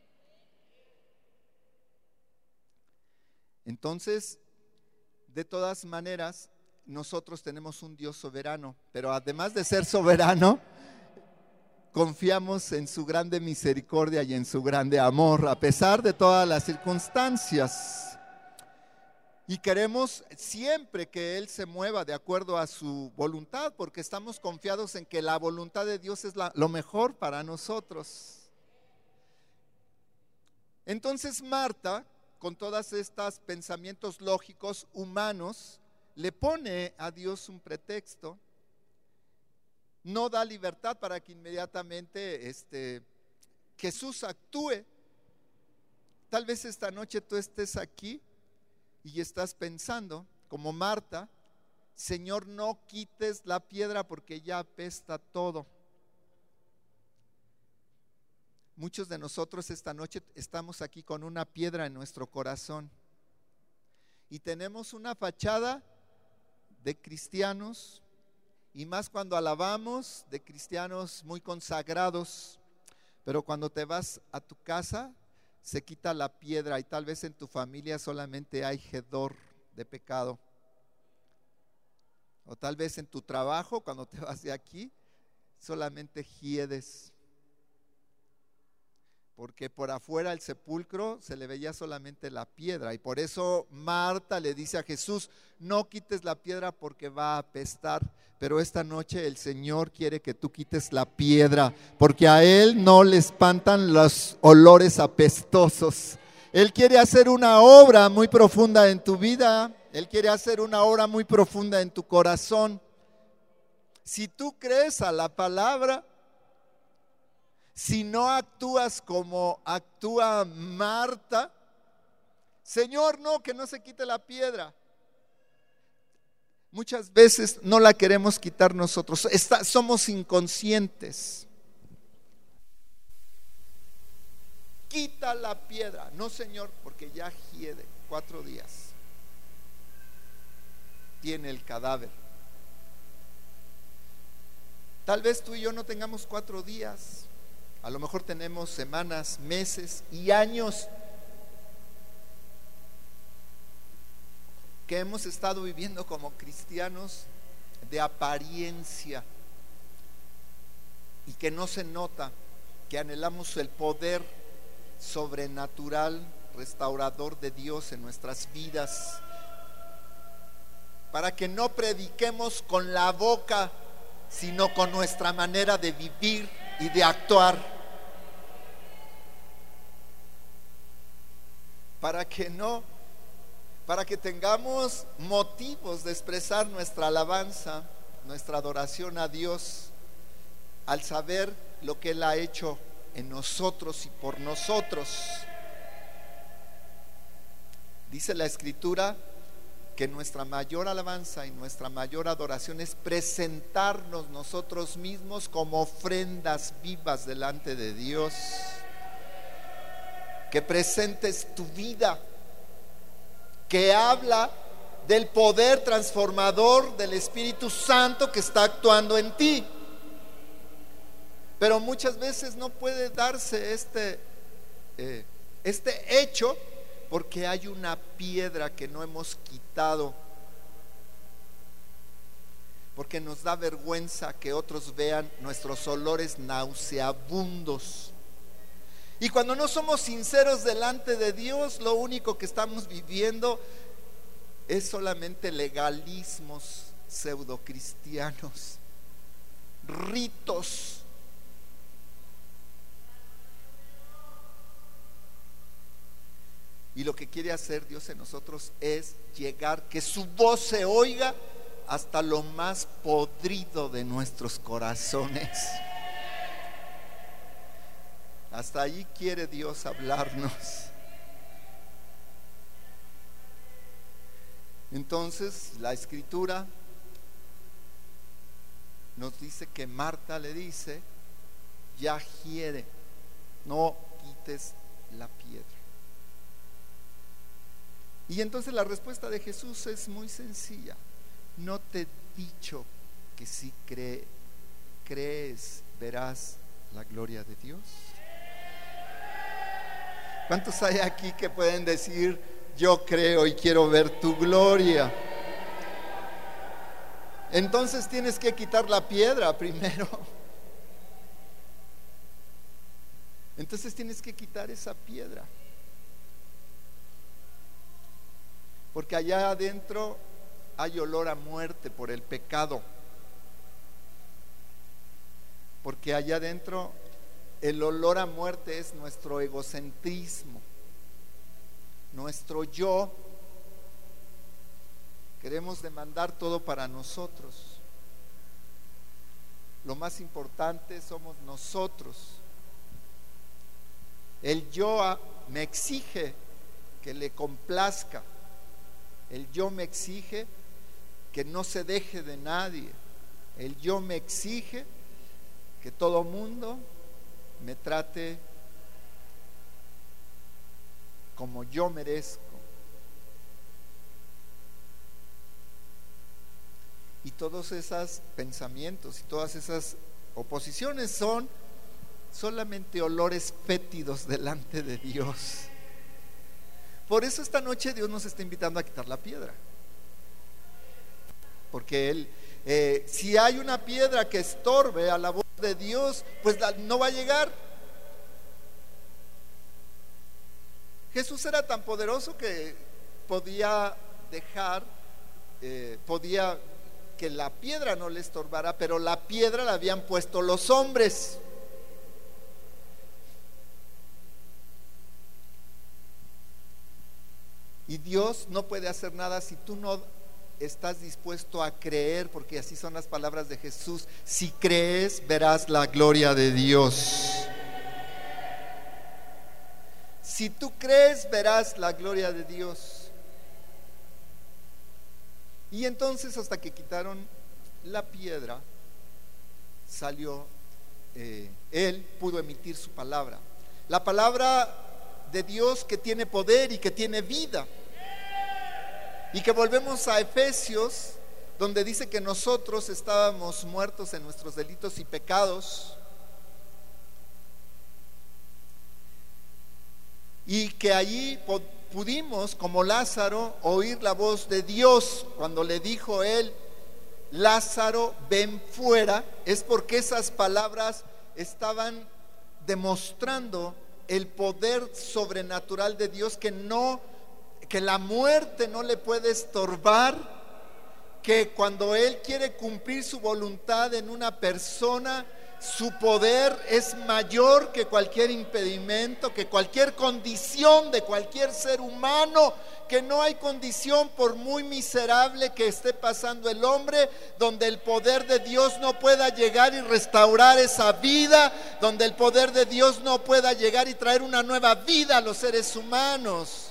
Entonces, de todas maneras, nosotros tenemos un Dios soberano, pero además de ser soberano, confiamos en su grande misericordia y en su grande amor, a pesar de todas las circunstancias. Y queremos siempre que Él se mueva de acuerdo a su voluntad, porque estamos confiados en que la voluntad de Dios es la, lo mejor para nosotros. Entonces Marta, con todos estos pensamientos lógicos humanos, le pone a Dios un pretexto. No da libertad para que inmediatamente este, Jesús actúe. Tal vez esta noche tú estés aquí y estás pensando, como Marta, Señor, no quites la piedra porque ya apesta todo. Muchos de nosotros esta noche estamos aquí con una piedra en nuestro corazón y tenemos una fachada de cristianos, y más cuando alabamos, de cristianos muy consagrados, pero cuando te vas a tu casa se quita la piedra y tal vez en tu familia solamente hay hedor de pecado, o tal vez en tu trabajo cuando te vas de aquí solamente hiedes, porque por afuera el sepulcro se le veía solamente la piedra. Y por eso Marta le dice a Jesús, no quites la piedra porque va a apestar. Pero esta noche el Señor quiere que tú quites la piedra, porque a Él no le espantan los olores apestosos. Él quiere hacer una obra muy profunda en tu vida. Él quiere hacer una obra muy profunda en tu corazón. Si tú crees a la palabra, si no actúas como actúa Marta, Señor, no, que no se quite la piedra. Muchas veces no la queremos quitar nosotros, Está, somos inconscientes. Quita la piedra. No, Señor, porque ya hiede cuatro días. tiene el cadáver. Tal vez tú y yo no tengamos cuatro días, a lo mejor tenemos semanas, meses y años que hemos estado viviendo como cristianos de apariencia y que no se nota que anhelamos el poder sobrenatural, restaurador de Dios en nuestras vidas, para que no prediquemos con la boca, sino con nuestra manera de vivir y de actuar, para que no, para que tengamos motivos de expresar nuestra alabanza, nuestra adoración a Dios, al saber lo que Él ha hecho en nosotros y por nosotros. Dice la Escritura que nuestra mayor alabanza y nuestra mayor adoración es presentarnos nosotros mismos como ofrendas vivas delante de Dios. Que presentes tu vida, que habla del poder transformador del Espíritu Santo que está actuando en ti. Pero muchas veces no puede darse este, eh, este hecho porque hay una piedra que no hemos quitado, porque nos da vergüenza que otros vean nuestros olores nauseabundos. Y cuando no somos sinceros delante de Dios, lo único que estamos viviendo es solamente legalismos pseudocristianos, ritos. Y lo que quiere hacer Dios en nosotros es llegar, que su voz se oiga hasta lo más podrido de nuestros corazones. Hasta allí quiere Dios hablarnos. Entonces la Escritura nos dice que Marta le dice: ya hiere, no quites la piedra. Y entonces la respuesta de Jesús es muy sencilla: no te he dicho que si cree, crees verás la gloria de Dios. ¿Cuántos hay aquí que pueden decir: yo creo y quiero ver tu gloria? Entonces tienes que quitar la piedra primero. Entonces tienes que quitar esa piedra, porque allá adentro hay olor a muerte por el pecado, porque allá adentro el olor a muerte es nuestro egocentrismo, nuestro yo. Queremos demandar todo para nosotros. Lo más importante somos nosotros. El yo me exige que le complazca. El yo me exige que no se deje de nadie. El yo me exige que todo mundo me trate como yo merezco. Y todos esos pensamientos y todas esas oposiciones son solamente olores fétidos delante de Dios. Por eso esta noche Dios nos está invitando a quitar la piedra, porque Él, eh, si hay una piedra que estorbe a la voz de Dios, pues no va a llegar. Jesús era tan poderoso que podía dejar, eh, podía que la piedra no le estorbara, pero la piedra la habían puesto los hombres. Y Dios no puede hacer nada si tú no estás dispuesto a creer, porque así son las palabras de Jesús: si crees, verás la gloria de Dios. Si tú crees, verás la gloria de Dios. Y entonces, hasta que quitaron la piedra, salió, eh, Él pudo emitir su palabra. La palabra de Dios que tiene poder y que tiene vida. Y que volvemos a Efesios, donde dice que nosotros estábamos muertos en nuestros delitos y pecados, y que allí pudimos, como Lázaro, oír la voz de Dios cuando le dijo él: Lázaro, ven fuera. Es porque esas palabras estaban demostrando el poder sobrenatural de Dios, que no, que la muerte no le puede estorbar, que cuando Él quiere cumplir su voluntad en una persona, su poder es mayor que cualquier impedimento, que cualquier condición de cualquier ser humano, que no hay condición, por muy miserable que esté pasando el hombre, donde el poder de Dios no pueda llegar y restaurar esa vida, donde el poder de Dios no pueda llegar y traer una nueva vida a los seres humanos.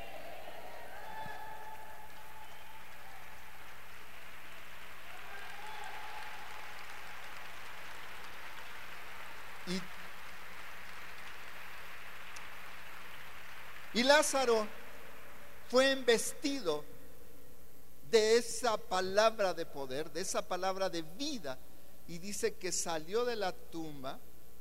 Y Lázaro fue embestido de esa palabra de poder, de esa palabra de vida, y dice que salió de la tumba,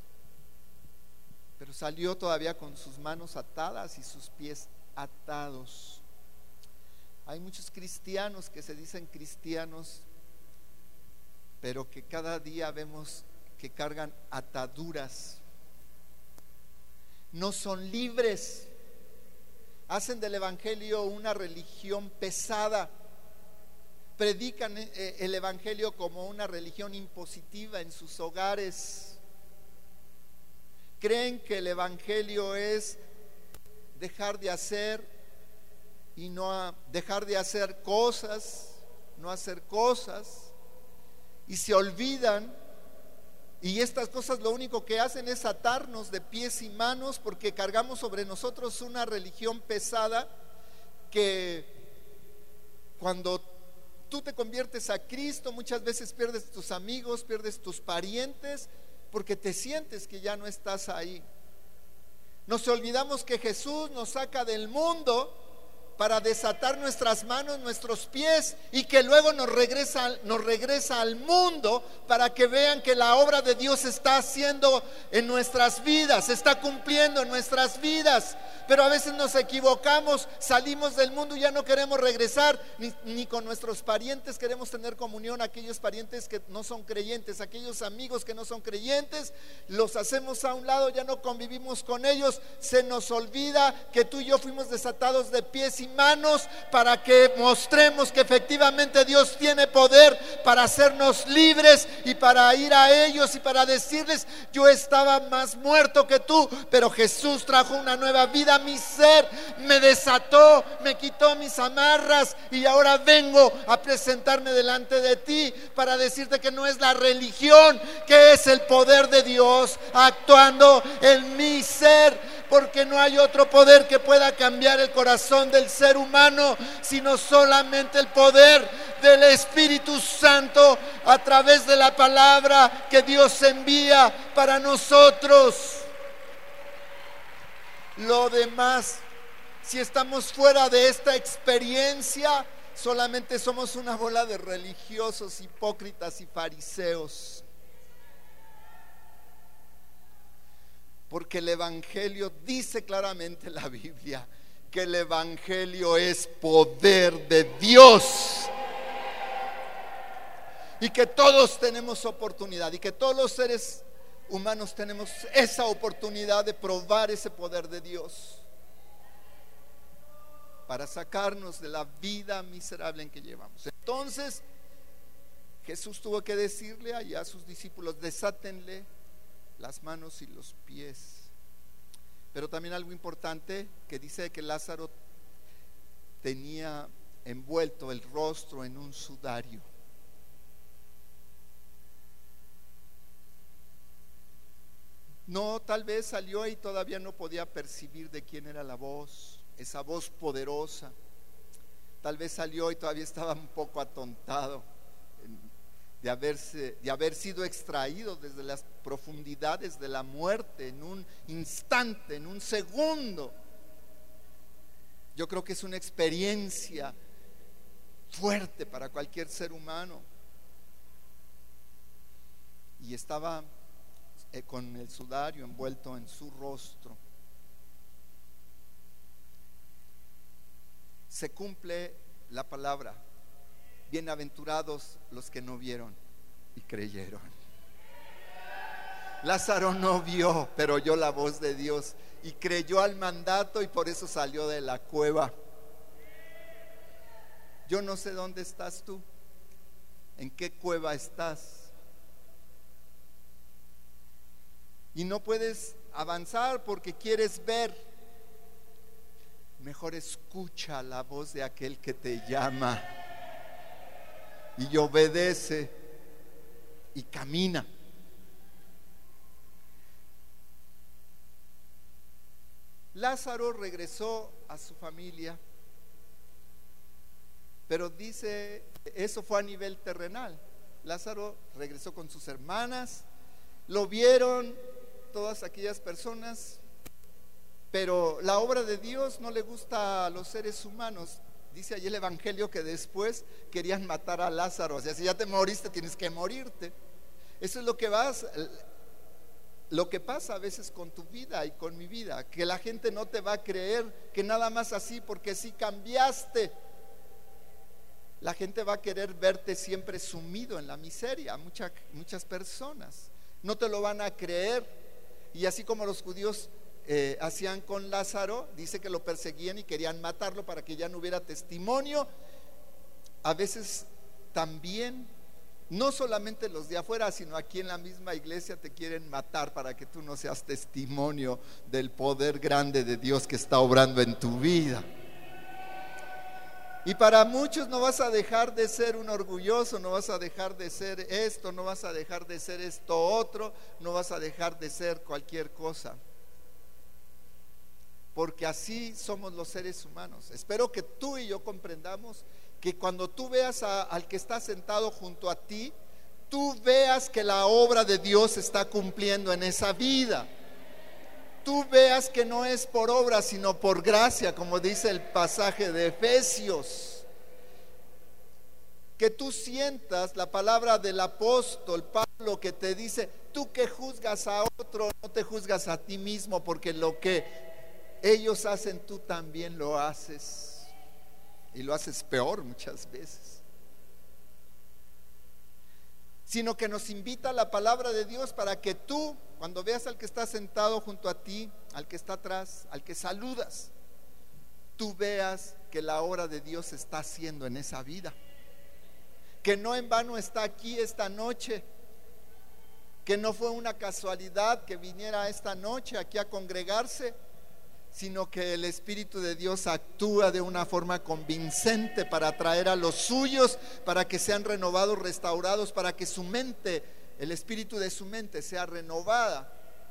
pero salió todavía con sus manos atadas y sus pies atados. Hay muchos cristianos que se dicen cristianos, pero que cada día vemos que cargan ataduras, no son libres. Hacen del evangelio una religión pesada, predican el evangelio como una religión impositiva en sus hogares. Creen que el evangelio es dejar de hacer y no dejar de hacer cosas, no hacer cosas, y se olvidan. Y estas cosas lo único que hacen es atarnos de pies y manos, porque cargamos sobre nosotros una religión pesada, que cuando tú te conviertes a Cristo muchas veces pierdes tus amigos, pierdes tus parientes, porque te sientes que ya no estás ahí. Nos olvidamos que Jesús nos saca del mundo para desatar nuestras manos, nuestros pies, y que luego nos regresa, nos regresa al mundo para que vean que la obra de Dios se está haciendo en nuestras vidas, se está cumpliendo en nuestras vidas. Pero a veces nos equivocamos, salimos del mundo y ya no queremos regresar, ni, ni con nuestros parientes queremos tener comunión. Aquellos parientes que no son creyentes, aquellos amigos que no son creyentes, los hacemos a un lado, ya no convivimos con ellos. Se nos olvida que tú y yo fuimos desatados de pies y manos para que mostremos que efectivamente Dios tiene poder para hacernos libres, y para ir a ellos y para decirles: yo estaba más muerto que tú, pero Jesús trajo una nueva vida a mi ser, me desató, me quitó mis amarras, y ahora vengo a presentarme delante de ti para decirte que no es la religión, que es el poder de Dios actuando en mi ser, porque no hay otro poder que pueda cambiar el corazón del ser humano, sino solamente el poder del Espíritu Santo a través de la palabra que Dios envía para nosotros. Lo demás, si estamos fuera de esta experiencia, solamente somos una bola de religiosos, hipócritas y fariseos. Porque el evangelio, dice claramente la Biblia, que el evangelio es poder de Dios, y que todos tenemos oportunidad, y que todos los seres humanos tenemos esa oportunidad de probar ese poder de Dios para sacarnos de la vida miserable en que llevamos. Entonces Jesús tuvo que decirle allá a sus discípulos: desátenle las manos y los pies. Pero también algo importante, que dice que Lázaro tenía envuelto el rostro en un sudario. No, tal vez salió y todavía no podía percibir de quién era la voz, esa voz poderosa. Tal vez salió y todavía estaba un poco atontado de haberse, de haber sido extraído desde las profundidades de la muerte en un instante, en un segundo. Yo creo que es una experiencia fuerte para cualquier ser humano. Y estaba eh, con el sudario envuelto en su rostro. Se cumple la palabra: bienaventurados los que no vieron y creyeron. Lázaro no vio, pero oyó la voz de Dios y creyó al mandato, y por eso salió de la cueva. Yo no sé dónde estás tú, en qué cueva estás, y no puedes avanzar porque quieres ver. Mejor escucha la voz de aquel que te llama y obedece y camina. Lázaro regresó a su familia, pero dice, eso fue a nivel terrenal. Lázaro regresó con sus hermanas, lo vieron todas aquellas personas, pero la obra de Dios no le gusta a los seres humanos. Dice allí el evangelio que después querían matar a Lázaro. O sea, si ya te moriste, tienes que morirte. Eso es lo que vas, lo que pasa a veces con tu vida y con mi vida, que la gente no te va a creer que nada más así porque sí cambiaste. La gente va a querer verte siempre sumido en la miseria. Muchas, muchas personas no te lo van a creer. Y así como los judíos eh, hacían con Lázaro, dice que lo perseguían y querían matarlo para que ya no hubiera testimonio. A veces también, no solamente los de afuera, sino aquí en la misma iglesia te quieren matar para que tú no seas testimonio del poder grande de Dios que está obrando en tu vida. Y para muchos no vas a dejar de ser un orgulloso, no vas a dejar de ser esto, no vas a dejar de ser esto otro, no vas a dejar de ser cualquier cosa. Porque así somos los seres humanos. Espero que tú y yo comprendamos que cuando tú veas a, al que está sentado junto a ti, tú veas que la obra de Dios se está cumpliendo en esa vida. Tú veas que no es por obra, sino por gracia, como dice el pasaje de Efesios. Que tú sientas la palabra del apóstol Pablo que te dice: tú que juzgas a otro, no te juzgas a ti mismo, porque lo que ellos hacen, tú también lo haces, y lo haces peor muchas veces. Sino que nos invita la palabra de Dios para que tú, cuando veas al que está sentado junto a ti, al que está atrás, al que saludas, tú veas que la obra de Dios se está haciendo en esa vida, que no en vano está aquí esta noche, que no fue una casualidad que viniera esta noche aquí a congregarse, sino que el Espíritu de Dios actúa de una forma convincente para atraer a los suyos, para que sean renovados, restaurados, para que su mente, el espíritu de su mente sea renovada.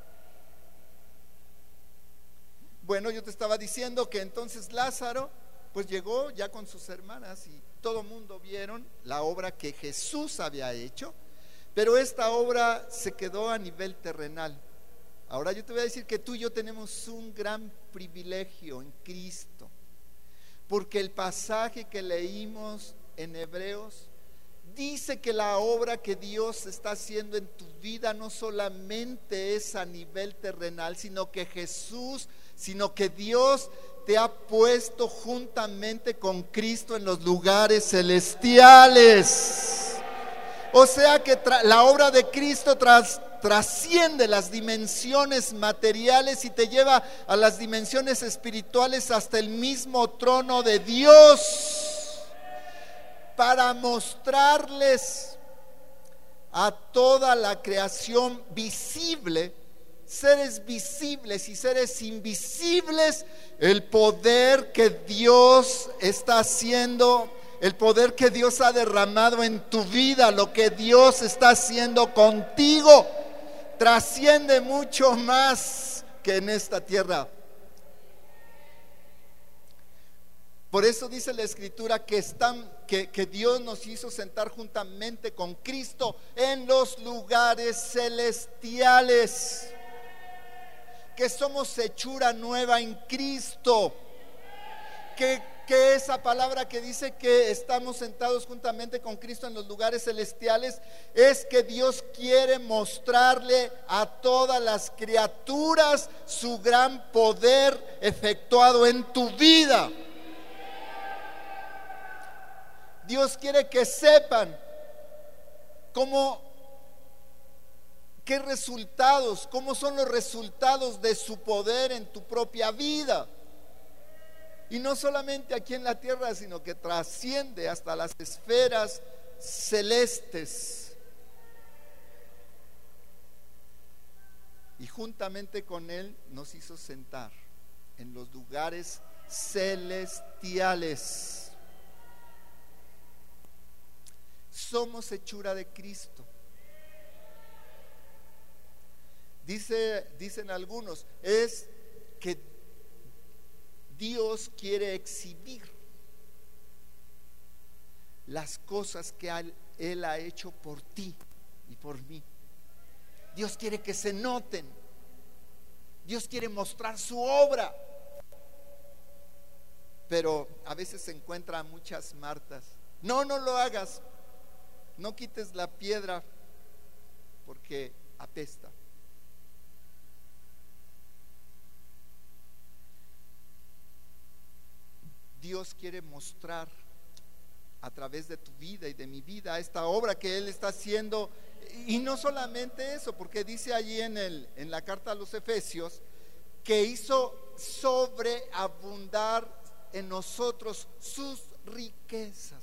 Bueno, yo te estaba diciendo que entonces Lázaro pues llegó ya con sus hermanas y todo mundo vieron la obra que Jesús había hecho, pero esta obra se quedó a nivel terrenal. Ahora yo te voy a decir que tú y yo tenemos un gran privilegio en Cristo, porque el pasaje que leímos en Hebreos dice que la obra que Dios está haciendo en tu vida no solamente es a nivel terrenal, sino que Jesús, sino que Dios te ha puesto juntamente con Cristo en los lugares celestiales. O sea que tra- la obra de Cristo tras trasciende las dimensiones materiales y te lleva a las dimensiones espirituales hasta el mismo trono de Dios, para mostrarles a toda la creación visible, seres visibles y seres invisibles, el poder que Dios está haciendo, el poder que Dios ha derramado en tu vida, lo que Dios está haciendo contigo. Trasciende mucho más que en esta tierra. Por eso dice la Escritura que, están, que, que Dios nos hizo sentar juntamente con Cristo en los lugares celestiales, que somos hechura nueva en Cristo, que que esa palabra que dice que estamos sentados juntamente con Cristo en los lugares celestiales es que Dios quiere mostrarle a todas las criaturas su gran poder efectuado en tu vida. Dios quiere que sepan cómo, qué resultados, cómo son los resultados de su poder en tu propia vida. Y no solamente aquí en la tierra, sino que trasciende hasta las esferas celestes. Y juntamente con Él nos hizo sentar en los lugares celestiales. Somos hechura de Cristo. Dice, dicen algunos, es que Dios quiere exhibir las cosas que Él ha hecho por ti y por mí. Dios quiere que se noten. Dios quiere mostrar su obra. Pero a veces se encuentran muchas Martas. No, no lo hagas. No quites la piedra porque apesta. Dios quiere mostrar a través de tu vida y de mi vida esta obra que Él está haciendo. Y no solamente eso, porque dice allí en, el, en la carta a los Efesios que hizo sobreabundar en nosotros sus riquezas.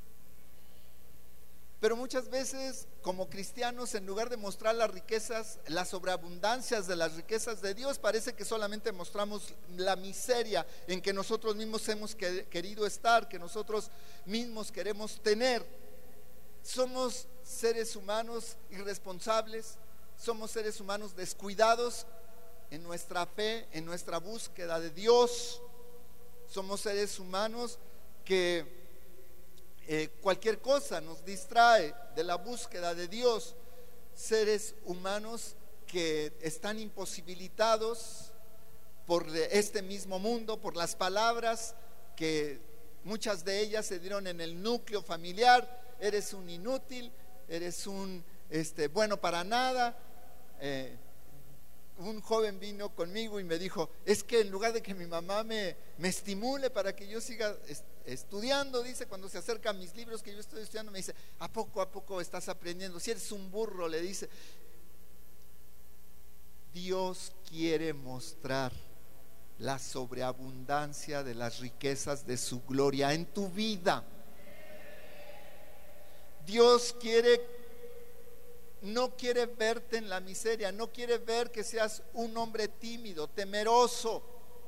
Pero muchas veces como cristianos, en lugar de mostrar las riquezas, las sobreabundancias de las riquezas de Dios, parece que solamente mostramos la miseria en que nosotros mismos hemos querido estar, que nosotros mismos queremos tener. Somos seres humanos irresponsables, somos seres humanos descuidados en nuestra fe, en nuestra búsqueda de Dios. Somos seres humanos que Eh, cualquier cosa nos distrae de la búsqueda de Dios. Seres humanos que están imposibilitados por este mismo mundo, por las palabras que muchas de ellas se dieron en el núcleo familiar. Eres un inútil, eres un este, bueno para nada. eh, Un joven vino conmigo y me dijo: es que en lugar de que mi mamá me, me estimule para que yo siga est- estudiando, dice, cuando se acerca a mis libros que yo estoy estudiando, me dice: a poco a poco estás aprendiendo, si eres un burro, le dice. Dios quiere mostrar la sobreabundancia de las riquezas de su gloria en tu vida. Dios quiere No quiere verte en la miseria, no quiere ver que seas un hombre tímido, temeroso.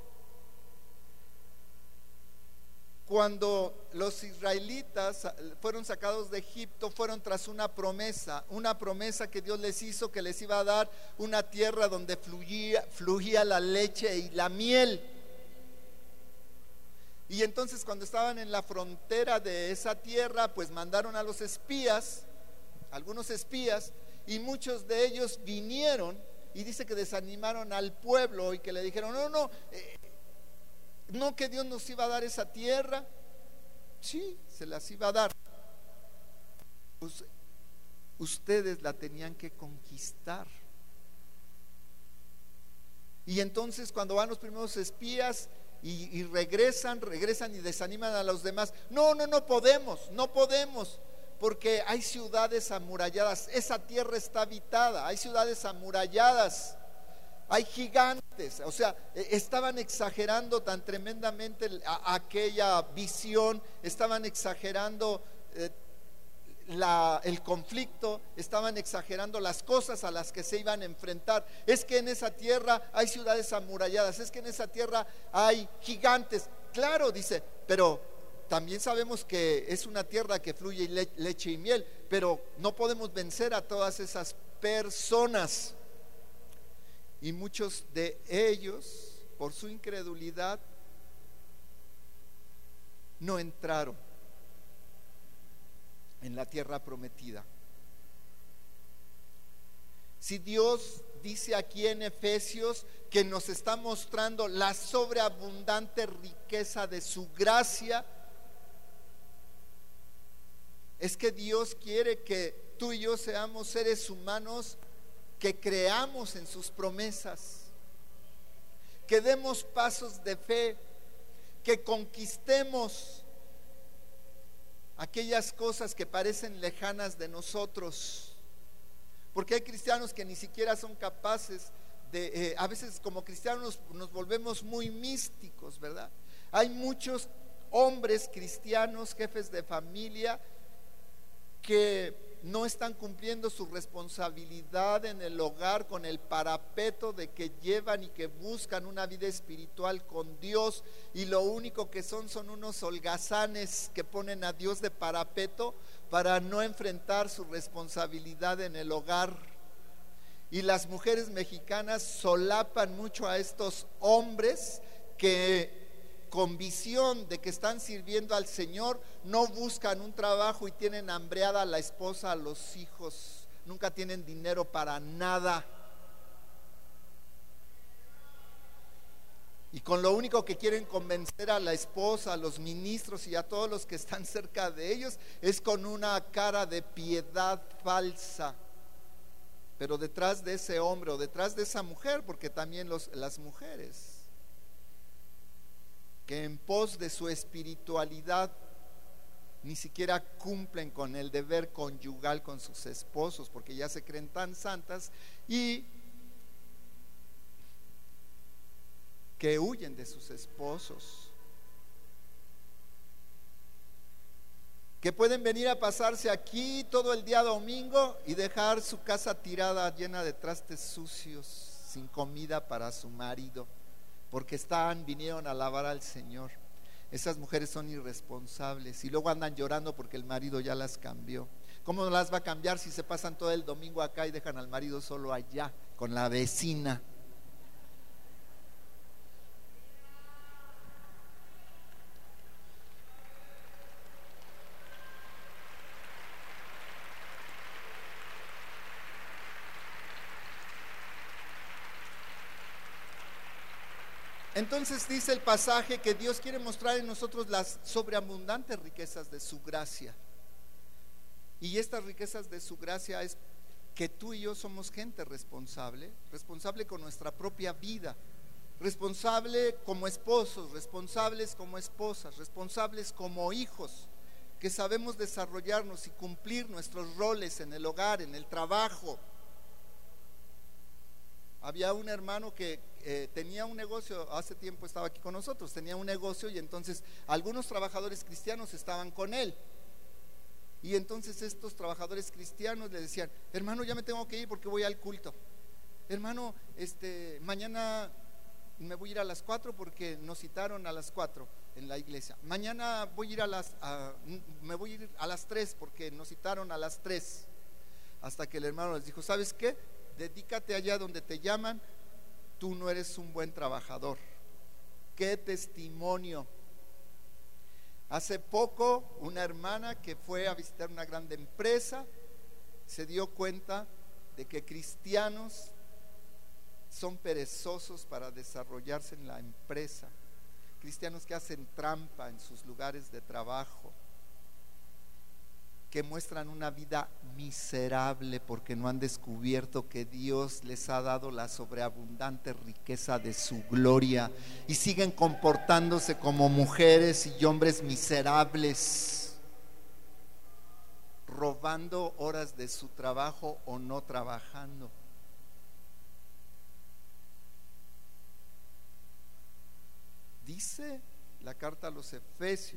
Cuando los israelitas fueron sacados de Egipto, fueron tras una promesa, una promesa que Dios les hizo, que les iba a dar una tierra donde fluía, fluía la leche y la miel. Y entonces, cuando estaban en la frontera de esa tierra, pues mandaron a los espías, algunos espías, y muchos de ellos vinieron y dice que desanimaron al pueblo y que le dijeron: no, no, eh, no, que Dios nos iba a dar esa tierra. Sí, se las iba a dar. Pues ustedes la tenían que conquistar. Y entonces, cuando van los primeros espías y, y regresan, regresan y desaniman a los demás. No, no, no podemos, no podemos. Porque hay ciudades amuralladas, esa tierra está habitada, hay ciudades amuralladas, hay gigantes. O sea, estaban exagerando tan tremendamente a, aquella visión, estaban exagerando eh, la, el conflicto, estaban exagerando las cosas a las que se iban a enfrentar. Es que en esa tierra hay ciudades amuralladas, es que en esa tierra hay gigantes. Claro, dice, pero también sabemos que es una tierra que fluye le- leche y miel, pero no podemos vencer a todas esas personas. Y muchos de ellos, por su incredulidad, no entraron en la tierra prometida. Si Dios dice aquí en Efesios que nos está mostrando la sobreabundante riqueza de su gracia, es que Dios quiere que tú y yo seamos seres humanos que creamos en sus promesas, que demos pasos de fe, que conquistemos aquellas cosas que parecen lejanas de nosotros, porque hay cristianos que ni siquiera son capaces de, eh, a veces como cristianos nos, nos volvemos muy místicos, ¿verdad? Hay muchos hombres cristianos, jefes de familia, que no están cumpliendo su responsabilidad en el hogar con el parapeto de que llevan y que buscan una vida espiritual con Dios, y lo único que son son unos holgazanes que ponen a Dios de parapeto para no enfrentar su responsabilidad en el hogar. Y las mujeres mexicanas solapan mucho a estos hombres que, con visión de que están sirviendo al Señor, no buscan un trabajo y tienen hambreada a la esposa, a los hijos, nunca tienen dinero para nada. Y con lo único que quieren convencer a la esposa, a los ministros y a todos los que están cerca de ellos es con una cara de piedad falsa. Pero detrás de ese hombre o detrás de esa mujer, porque también los, las mujeres que en pos de su espiritualidad ni siquiera cumplen con el deber conyugal con sus esposos, porque ya se creen tan santas, y que huyen de sus esposos, que pueden venir a pasarse aquí todo el día domingo y dejar su casa tirada, llena de trastes sucios, sin comida para su marido, porque están, vinieron a alabar al Señor. Esas mujeres son irresponsables y luego andan llorando porque el marido ya las cambió. ¿Cómo las va a cambiar si se pasan todo el domingo acá y dejan al marido solo allá con la vecina? Entonces dice el pasaje que Dios quiere mostrar en nosotros las sobreabundantes riquezas de su gracia. Y estas riquezas de su gracia es que tú y yo somos gente responsable, responsable con nuestra propia vida, responsable como esposos, responsables como esposas, responsables como hijos, que sabemos desarrollarnos y cumplir nuestros roles en el hogar, en el trabajo. Había un hermano que eh, tenía un negocio, hace tiempo estaba aquí con nosotros, tenía un negocio, y entonces algunos trabajadores cristianos estaban con él. Y entonces estos trabajadores cristianos le decían: hermano, ya me tengo que ir porque voy al culto. Hermano, este, mañana me voy a ir a las cuatro porque nos citaron a las cuatro en la iglesia. Mañana voy a ir a las, a, me voy a ir a las tres porque nos citaron a las tres. Hasta que el hermano les dijo: ¿sabes qué? Dedícate allá donde te llaman, tú no eres un buen trabajador. ¡Qué testimonio! Hace poco una hermana que fue a visitar una grande empresa se dio cuenta de que cristianos son perezosos para desarrollarse en la empresa, cristianos que hacen trampa en sus lugares de trabajo, que muestran una vida miserable porque no han descubierto que Dios les ha dado la sobreabundante riqueza de su gloria, y siguen comportándose como mujeres y hombres miserables, robando horas de su trabajo o no trabajando. Dice la carta a los Efesios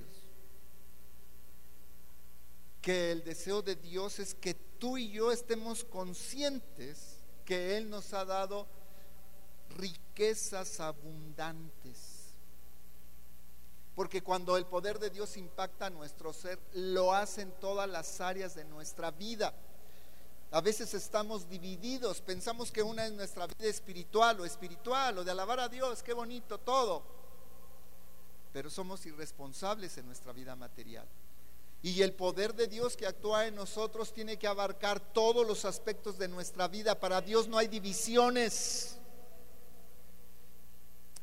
que el deseo de Dios es que tú y yo estemos conscientes que Él nos ha dado riquezas abundantes, porque cuando el poder de Dios impacta nuestro ser, lo hace en todas las áreas de nuestra vida. A veces estamos divididos, pensamos que una es nuestra vida espiritual o espiritual o de alabar a Dios, qué bonito todo, pero somos irresponsables en nuestra vida material. Y el poder de Dios que actúa en nosotros tiene que abarcar todos los aspectos de nuestra vida. Para Dios no hay divisiones.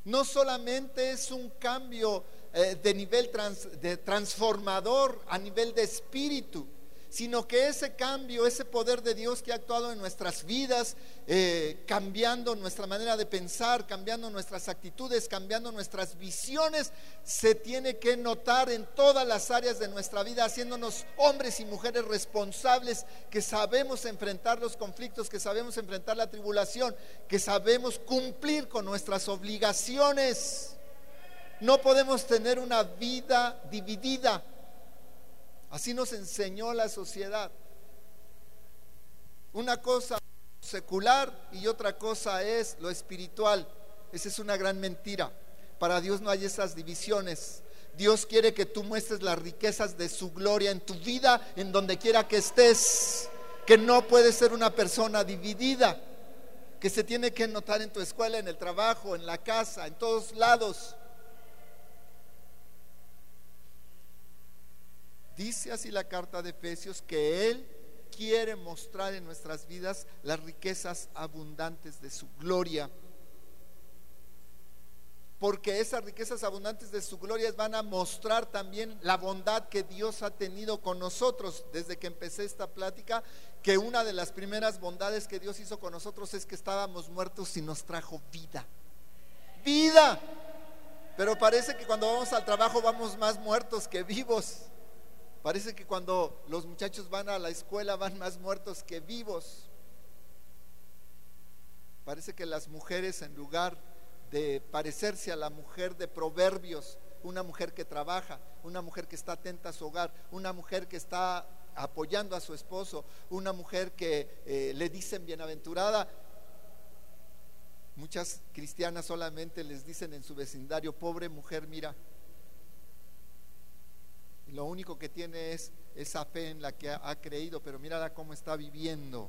No solamente es un cambio eh, de nivel trans, de transformador a nivel de espíritu, sino que ese cambio, ese poder de Dios que ha actuado en nuestras vidas, eh, cambiando nuestra manera de pensar, cambiando nuestras actitudes, cambiando nuestras visiones, se tiene que notar en todas las áreas de nuestra vida, haciéndonos hombres y mujeres responsables, que sabemos enfrentar los conflictos, que sabemos enfrentar la tribulación, que sabemos cumplir con nuestras obligaciones. No podemos tener una vida dividida. Así nos enseñó la sociedad. Una cosa secular y otra cosa es lo espiritual. Esa es una gran mentira. Para Dios no hay esas divisiones. Dios quiere que tú muestres las riquezas de su gloria en tu vida, en donde quiera que estés. Que no puedes ser una persona dividida, que se tiene que notar en tu escuela, en el trabajo, en la casa, en todos lados. Dice así la carta de Efesios, que Él quiere mostrar en nuestras vidas las riquezas abundantes de su gloria, porque esas riquezas abundantes de su gloria van a mostrar también la bondad que Dios ha tenido con nosotros. Desde que empecé esta plática, que una de las primeras bondades que Dios hizo con nosotros es que estábamos muertos y nos trajo vida. Vida. Pero parece que cuando vamos al trabajo vamos más muertos que vivos. Parece que cuando los muchachos van a la escuela van más muertos que vivos. Parece que las mujeres, en lugar de parecerse a la mujer de Proverbios, una mujer que trabaja, una mujer que está atenta a su hogar, una mujer que está apoyando a su esposo, una mujer que eh, le dicen bienaventurada, muchas cristianas solamente les dicen en su vecindario: pobre mujer, mira. Lo único que tiene es esa fe en la que ha, ha creído, pero mírala cómo está viviendo.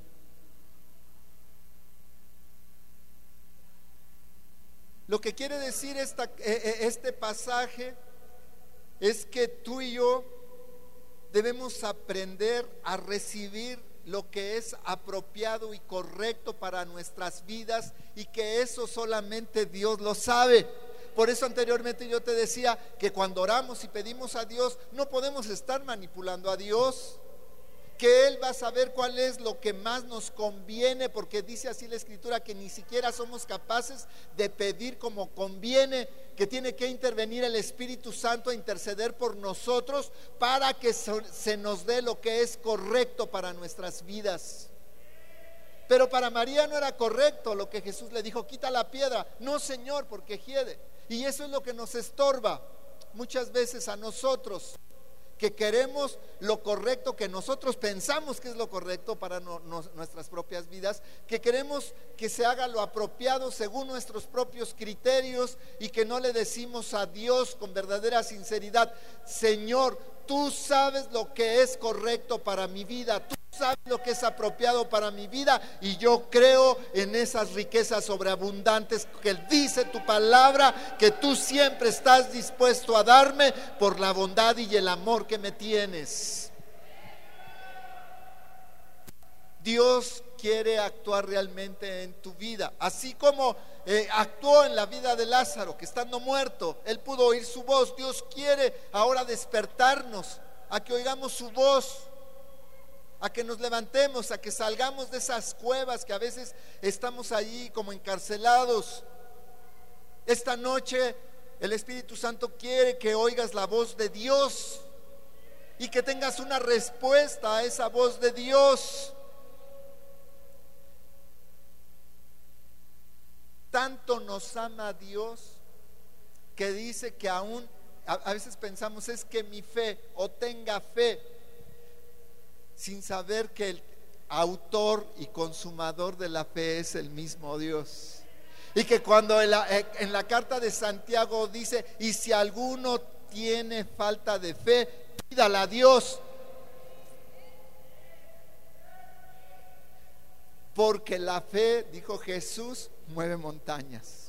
Lo que quiere decir esta, este pasaje es que tú y yo debemos aprender a recibir lo que es apropiado y correcto para nuestras vidas, y que eso solamente Dios lo sabe. Por eso anteriormente yo te decía que cuando oramos y pedimos a Dios, no podemos estar manipulando a Dios, que Él va a saber cuál es lo que más nos conviene, porque dice así la Escritura que ni siquiera somos capaces de pedir como conviene, que tiene que intervenir el Espíritu Santo a interceder por nosotros para que se nos dé lo que es correcto para nuestras vidas. Pero para María no era correcto lo que Jesús le dijo: quita la piedra. No, Señor, porque hiede. Y eso es lo que nos estorba muchas veces a nosotros, que queremos lo correcto, que nosotros pensamos que es lo correcto para no, no, nuestras propias vidas, que queremos que se haga lo apropiado según nuestros propios criterios, y que no le decimos a Dios con verdadera sinceridad: Señor, tú sabes lo que es correcto para mi vida, tú sabes lo que es apropiado para mi vida, y yo creo en esas riquezas sobreabundantes que dice tu palabra, que tú siempre estás dispuesto a darme por la bondad y el amor que me tienes. Dios quiere actuar realmente en tu vida, así como eh, actuó en la vida de Lázaro, que estando muerto él pudo oír su voz. Dios quiere ahora despertarnos a que oigamos su voz, a que nos levantemos, a que salgamos de esas cuevas que a veces estamos allí como encarcelados. Esta noche el Espíritu Santo quiere que oigas la voz de Dios y que tengas una respuesta a esa voz de Dios. Tanto nos ama Dios que dice que aún a, a veces pensamos: es que mi fe, o tenga fe, sin saber que el autor y consumador de la fe es el mismo Dios. Y que cuando en la, en la carta de Santiago dice: y si alguno tiene falta de fe, pídala a Dios, porque la fe, dijo Jesús, mueve montañas.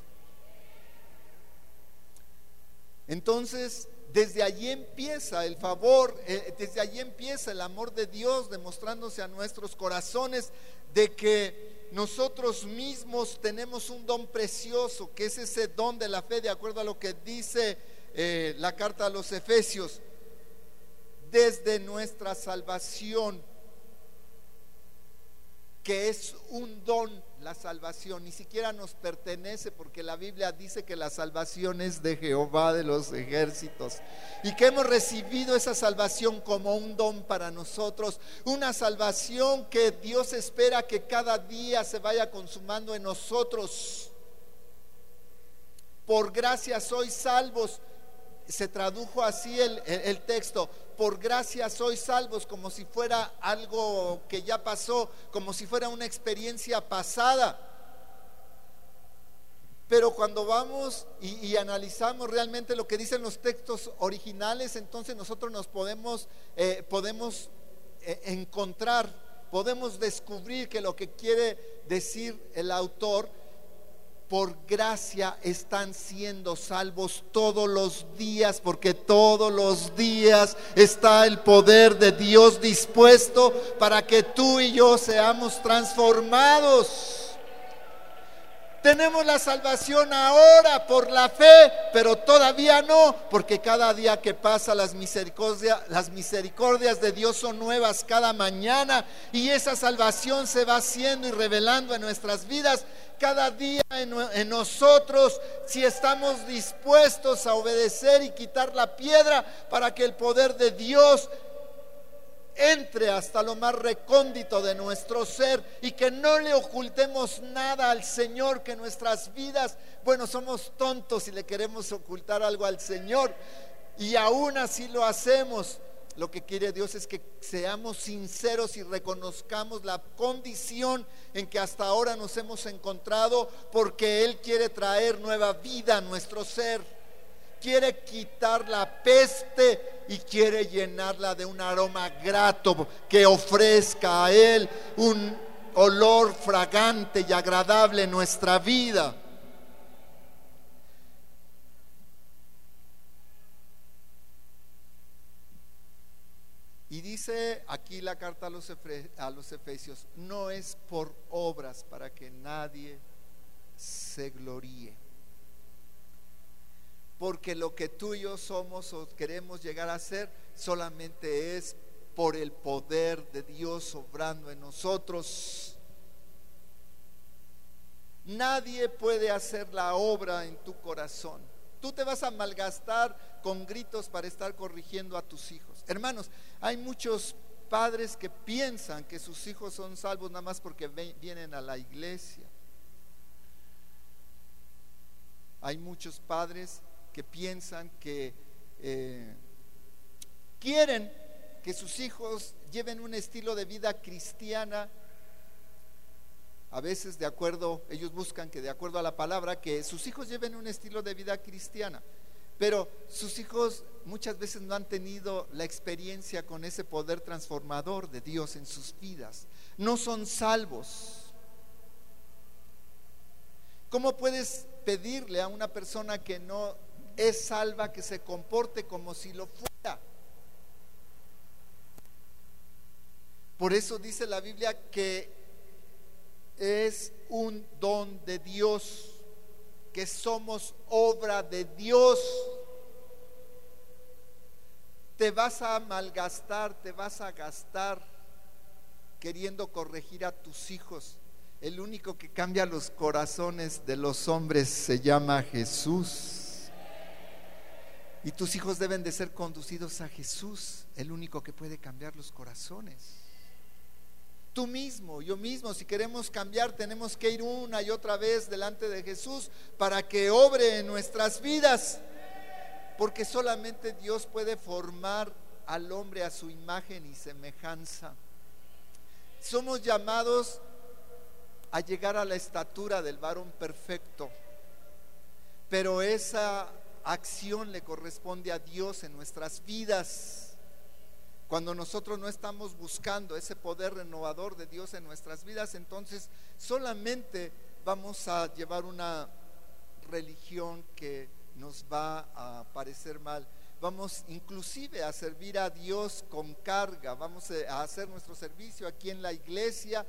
Entonces, desde allí empieza el favor, eh, desde allí empieza el amor de Dios demostrándose a nuestros corazones, de que nosotros mismos tenemos un don precioso, que es ese don de la fe, de acuerdo a lo que dice eh, la carta a los Efesios. Desde nuestra salvación, que es un don, la salvación ni siquiera nos pertenece, porque la Biblia dice que la salvación es de Jehová de los ejércitos, y que hemos recibido esa salvación como un don para nosotros, una salvación que Dios espera que cada día se vaya consumando en nosotros. Por gracia sois salvos. Se tradujo así el, el, el texto: por gracia sois salvos, como si fuera algo que ya pasó, como si fuera una experiencia pasada. Pero cuando vamos y, y analizamos realmente lo que dicen los textos originales, entonces nosotros nos podemos, eh, podemos eh, encontrar, podemos descubrir que lo que quiere decir el autor: por gracia están siendo salvos todos los días, porque todos los días está el poder de Dios dispuesto para que tú y yo seamos transformados. Tenemos la salvación ahora por la fe, pero todavía no, porque cada día que pasa las misericordias, las misericordias de Dios son nuevas cada mañana, y esa salvación se va haciendo y revelando en nuestras vidas cada día en, en nosotros, si estamos dispuestos a obedecer y quitar la piedra para que el poder de Dios entre hasta lo más recóndito de nuestro ser, y que no le ocultemos nada al Señor, que nuestras vidas, bueno, somos tontos si le queremos ocultar algo al Señor, y aún así lo hacemos. Lo que quiere Dios es que seamos sinceros y reconozcamos la condición en que hasta ahora nos hemos encontrado, porque Él quiere traer nueva vida a nuestro ser, quiere quitar la peste y quiere llenarla de un aroma grato que ofrezca a Él un olor fragante y agradable en nuestra vida. Y dice aquí la carta a los, Efe, a los Efesios: no es por obras para que nadie se gloríe. Porque lo que tú y yo somos o queremos llegar a ser solamente es por el poder de Dios obrando en nosotros. Nadie puede hacer la obra en tu corazón. Tú te vas a malgastar con gritos para estar corrigiendo a tus hijos. Hermanos, hay muchos padres que piensan que sus hijos son salvos nada más porque vienen a la iglesia. Hay muchos padres que piensan que eh, quieren que sus hijos lleven un estilo de vida cristiana. A veces de acuerdo, ellos buscan que de acuerdo a la palabra, que sus hijos lleven un estilo de vida cristiana, pero sus hijos muchas veces no han tenido la experiencia con ese poder transformador de Dios en sus vidas. No son salvos. ¿Cómo puedes pedirle a una persona que no es salva que se comporte como si lo fuera? Por eso dice la Biblia que es un don de Dios, que somos obra de Dios. Te vas a malgastar, te vas a gastar queriendo corregir a tus hijos. El único que cambia los corazones de los hombres se llama Jesús, y tus hijos deben de ser conducidos a Jesús, el único que puede cambiar los corazones. Tú mismo, yo mismo, si queremos cambiar, tenemos que ir una y otra vez delante de Jesús para que obre en nuestras vidas, porque solamente Dios puede formar al hombre a su imagen y semejanza. Somos llamados a llegar a la estatura del varón perfecto, pero esa acción le corresponde a Dios en nuestras vidas. Cuando nosotros no estamos buscando ese poder renovador de Dios en nuestras vidas, entonces solamente vamos a llevar una religión que nos va a parecer mal. Vamos inclusive a servir a Dios con carga, vamos a hacer nuestro servicio aquí en la iglesia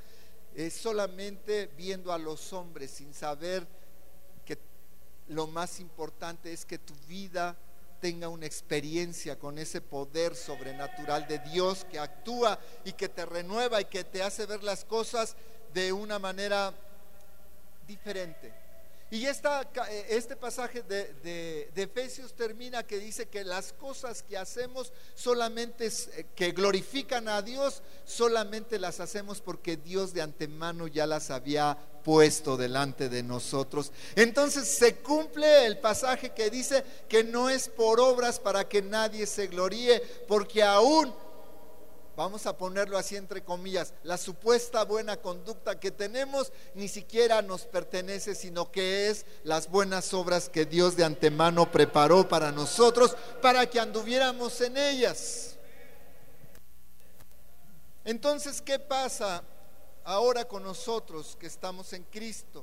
eh, solamente viendo a los hombres sin saber que lo más importante es que tu vida tenga una experiencia con ese poder sobrenatural de Dios que actúa y que te renueva y que te hace ver las cosas de una manera diferente. Y esta, este pasaje de, de, de Efesios termina que dice que las cosas que hacemos solamente que glorifican a Dios, solamente las hacemos porque Dios de antemano ya las había puesto delante de nosotros. Entonces se cumple el pasaje que dice que no es por obras para que nadie se gloríe, porque aún, vamos a ponerlo así entre comillas, la supuesta buena conducta que tenemos ni siquiera nos pertenece, sino que es las buenas obras que Dios de antemano preparó para nosotros, para que anduviéramos en ellas. Entonces, ¿qué pasa ahora con nosotros que estamos en Cristo?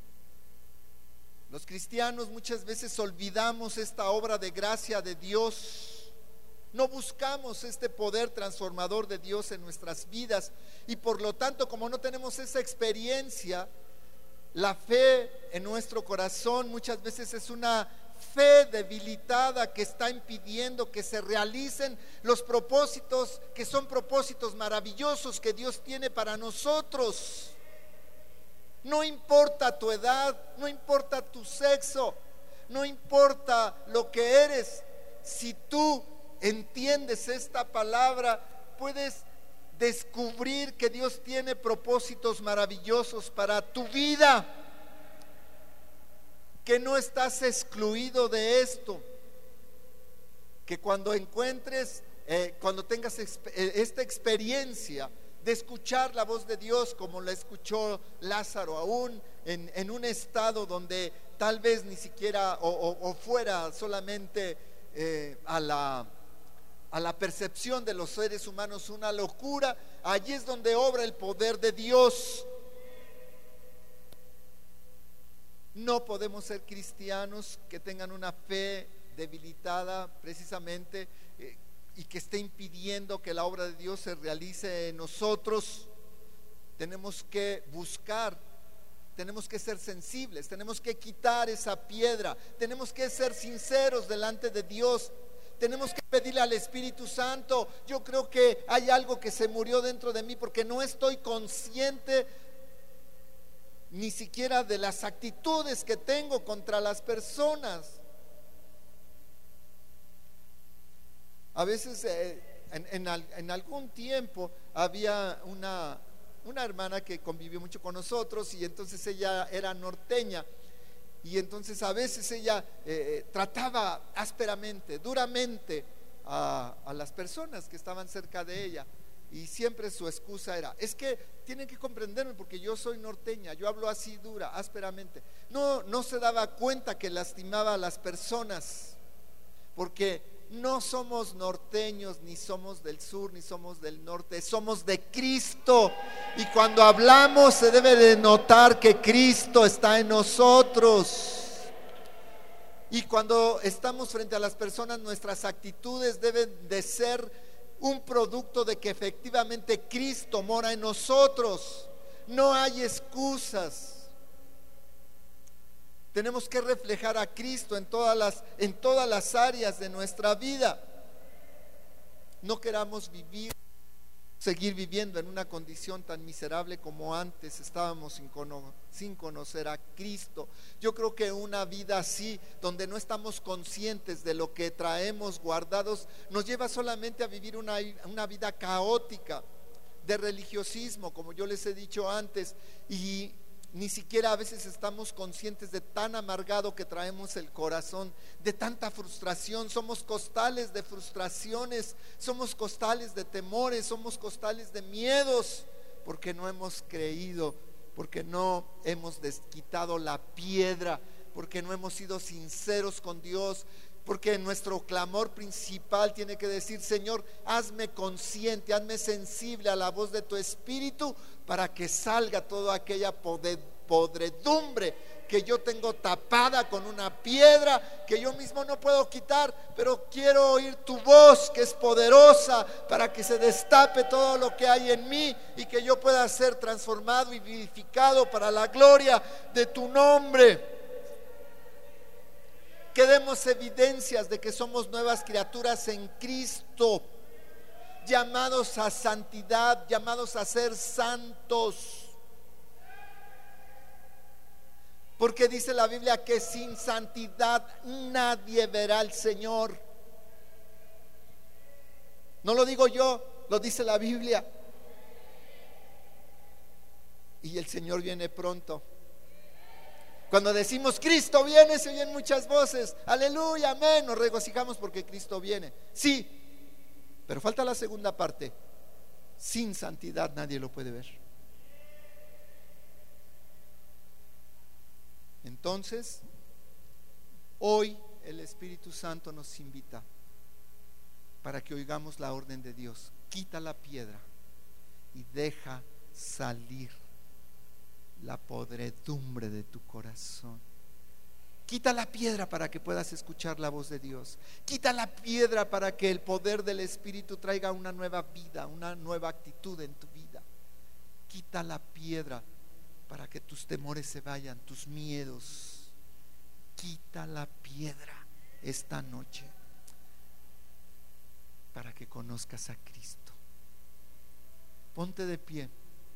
Los cristianos muchas veces olvidamos esta obra de gracia de Dios. No buscamos este poder transformador de Dios en nuestras vidas y por lo tanto, como no tenemos esa experiencia, la fe en nuestro corazón muchas veces es una fe debilitada que está impidiendo que se realicen los propósitos que son propósitos maravillosos que Dios tiene para nosotros. No importa tu edad, no importa tu sexo, no importa lo que eres, si tú entiendes esta palabra, puedes descubrir que Dios tiene propósitos maravillosos para tu vida, que no estás excluido de esto, que cuando encuentres, eh, cuando tengas exp- esta experiencia de escuchar la voz de Dios como la escuchó Lázaro, aún en, en un estado donde tal vez ni siquiera o, o, o fuera solamente eh, a la a la percepción de los seres humanos una locura, allí es donde obra el poder de Dios. No podemos ser cristianos que tengan una fe debilitada precisamente eh, y que esté impidiendo que la obra de Dios se realice en nosotros. Tenemos que buscar, tenemos que ser sensibles, tenemos que quitar esa piedra, tenemos que ser sinceros delante de Dios. Tenemos que pedirle al Espíritu Santo, yo creo que hay algo que se murió dentro de mí porque no estoy consciente ni siquiera de las actitudes que tengo contra las personas. A veces eh, en, en, en algún tiempo había una, una hermana que convivió mucho con nosotros y entonces ella era norteña. Y entonces a veces ella eh, trataba ásperamente, duramente a, a las personas que estaban cerca de ella. Y siempre su excusa era, es que tienen que comprenderme porque yo soy norteña, yo hablo así dura, ásperamente. No, no se daba cuenta que lastimaba a las personas, porque no somos norteños, ni somos del sur, ni somos del norte, somos de Cristo. Y cuando hablamos se debe de notar que Cristo está en nosotros. Y cuando estamos frente a las personas, nuestras actitudes deben de ser un producto de que efectivamente Cristo mora en nosotros. No hay excusas. Tenemos que reflejar a Cristo en todas las, en todas las áreas de nuestra vida. No queramos vivir, seguir viviendo en una condición tan miserable como antes estábamos sin, cono, sin conocer a Cristo. Yo creo que una vida así, donde no estamos conscientes de lo que traemos guardados, nos lleva solamente a vivir una, una vida caótica, de religiosismo, como yo les he dicho antes, y ni siquiera a veces estamos conscientes de tan amargado que traemos el corazón, de tanta frustración. Somos costales de frustraciones, somos costales de temores, somos costales de miedos, porque no hemos creído, porque no hemos desquitado la piedra, porque no hemos sido sinceros con Dios, porque nuestro clamor principal tiene que decir: Señor, hazme consciente, hazme sensible a la voz de tu Espíritu, para que salga toda aquella podredumbre que yo tengo tapada con una piedra que yo mismo no puedo quitar, pero quiero oír tu voz que es poderosa para que se destape todo lo que hay en mí y que yo pueda ser transformado y vivificado para la gloria de tu nombre. Que demos evidencias de que somos nuevas criaturas en Cristo, llamados a santidad, llamados a ser santos. Porque dice la Biblia que sin santidad nadie verá al Señor. No lo digo yo, lo dice la Biblia. Y el Señor viene pronto. Cuando decimos Cristo viene, se oyen muchas voces. Aleluya, amén. Nos regocijamos porque Cristo viene. Sí, pero falta la segunda parte. Sin santidad nadie lo puede ver. Entonces, hoy el Espíritu Santo nos invita para que oigamos la orden de Dios. Quita la piedra y deja salir la podredumbre de tu corazón. Quita la piedra para que puedas escuchar la voz de Dios. Quita la piedra para que el poder del Espíritu traiga una nueva vida, una nueva actitud en tu vida. Quita la piedra para que tus temores se vayan, tus miedos. Quita la piedra esta noche para que conozcas a Cristo. Ponte de pie.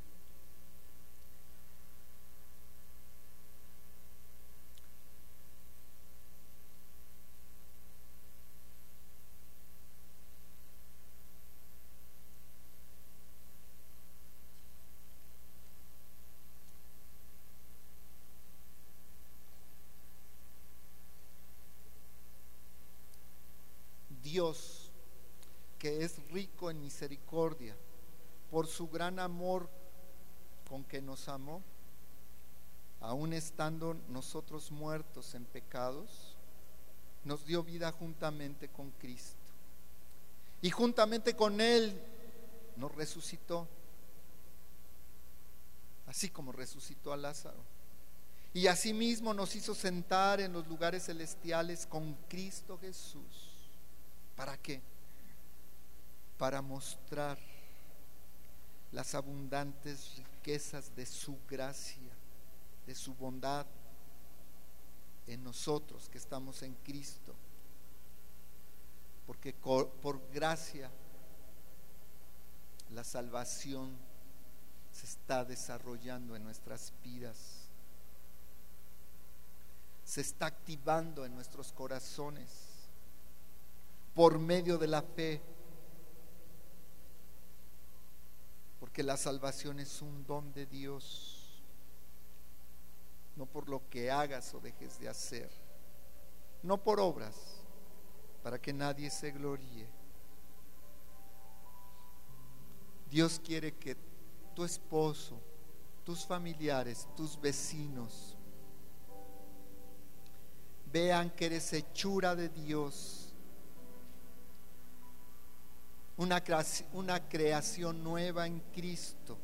Dios, que es rico en misericordia, por su gran amor con que nos amó, aun estando nosotros muertos en pecados, nos dio vida juntamente con Cristo, y juntamente con Él nos resucitó, así como resucitó a Lázaro, y asimismo nos hizo sentar en los lugares celestiales con Cristo Jesús. ¿Para qué? Para mostrar las abundantes riquezas de su gracia, de su bondad en nosotros que estamos en Cristo. Porque por gracia la salvación se está desarrollando en nuestras vidas, se está activando en nuestros corazones por medio de la fe, porque la salvación es un don de Dios, no por lo que hagas o dejes de hacer, no por obras, para que nadie se gloríe. Dios quiere que tu esposo, tus familiares, tus vecinos vean que eres hechura de Dios, Una, una creación nueva en Cristo,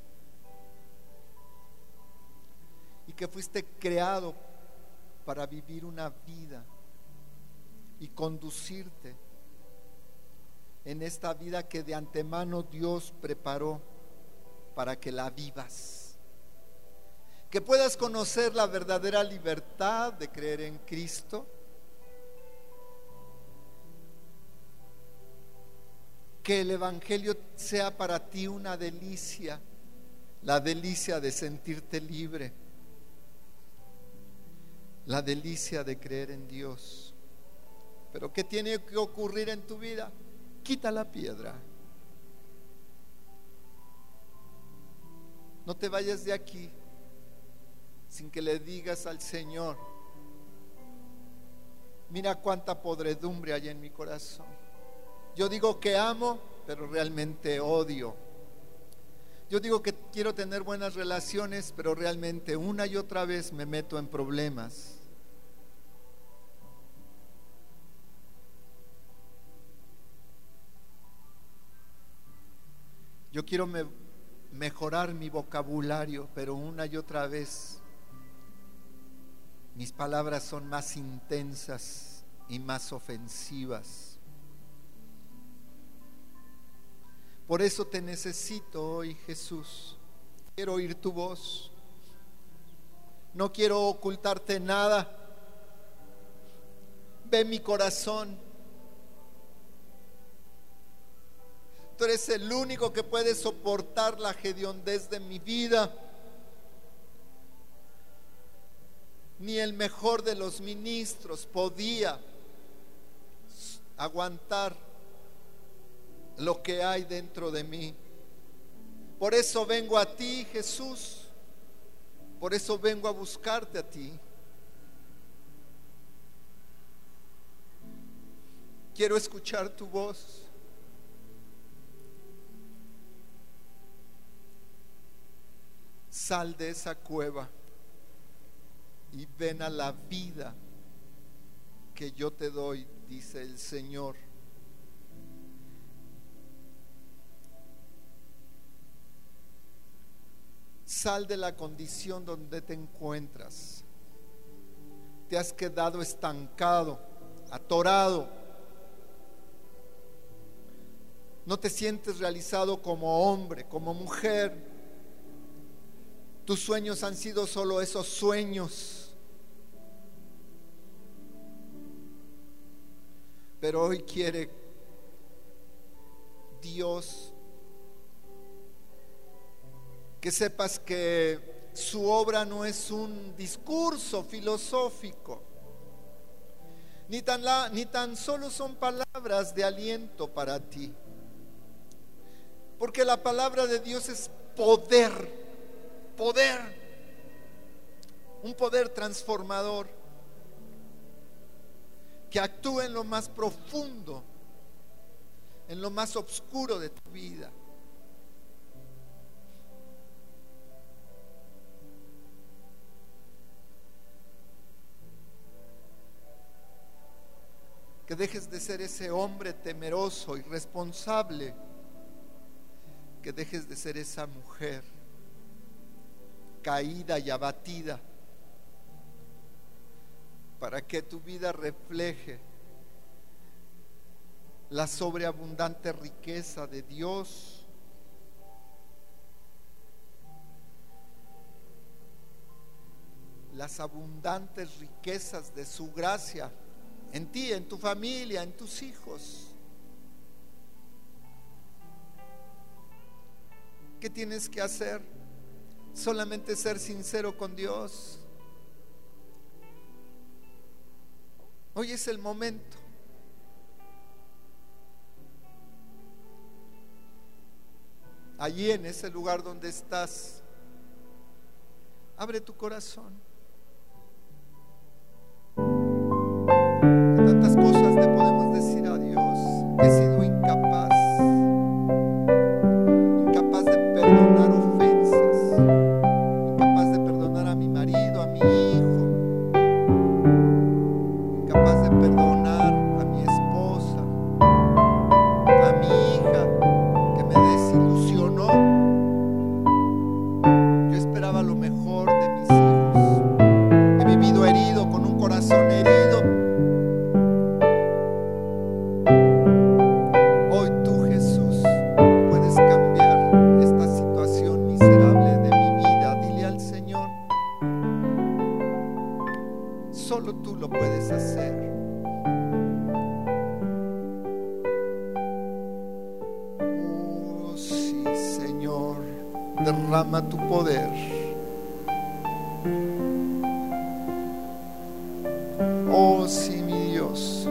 y que fuiste creado para vivir una vida y conducirte en esta vida que de antemano Dios preparó para que la vivas, que puedas conocer la verdadera libertad de creer en Cristo, que el Evangelio sea para ti una delicia, la delicia de sentirte libre, la delicia de creer en Dios. Pero ¿qué tiene que ocurrir en tu vida? Quita la piedra. No te vayas de aquí sin que le digas al Señor: mira cuánta podredumbre hay en mi corazón. Yo digo que amo, pero realmente odio. Yo digo que quiero tener buenas relaciones, pero realmente una y otra vez me meto en problemas. Yo quiero me, mejorar mi vocabulario, pero una y otra vez mis palabras son más intensas y más ofensivas. Por eso te necesito hoy, Jesús. Quiero oír tu voz. No quiero ocultarte nada. Ve mi corazón. Tú eres el único que puede soportar la hediondez de mi vida. Ni el mejor de los ministros podía aguantar lo que hay dentro de mí. Por eso vengo a ti, Jesús. Por eso vengo a buscarte a ti. Quiero escuchar tu voz. Sal de esa cueva y ven a la vida que yo te doy, dice el Señor. Sal de la condición donde te encuentras. Te has quedado estancado, atorado. No te sientes realizado como hombre, como mujer. Tus sueños han sido solo esos sueños. Pero hoy quiere Dios que sepas que su obra no es un discurso filosófico, ni tan, la, ni tan solo son palabras de aliento para ti, porque la palabra de Dios es poder, poder, un poder transformador que actúa en lo más profundo, en lo más oscuro de tu vida. Que dejes de ser ese hombre temeroso, irresponsable. Que dejes de ser esa mujer caída y abatida, para que tu vida refleje la sobreabundante riqueza de Dios. Las abundantes riquezas de su gracia en ti, en tu familia, en tus hijos. ¿Qué tienes que hacer? Solamente ser sincero con Dios. Hoy es el momento. Allí en ese lugar donde estás, abre tu corazón. Tantas cosas le podemos decir a Dios. He sido incapaz, incapaz de perdonar ofensas, incapaz de perdonar a mi marido, a mi hijo, incapaz de perdonar a mi esposa, a mi hija que me desilusionó. Yo esperaba lo mejor de mis hijos. He vivido herido, con un corazón herido. Solo tú lo puedes hacer. Oh, sí, Señor, derrama tu poder. Oh, sí, mi Dios.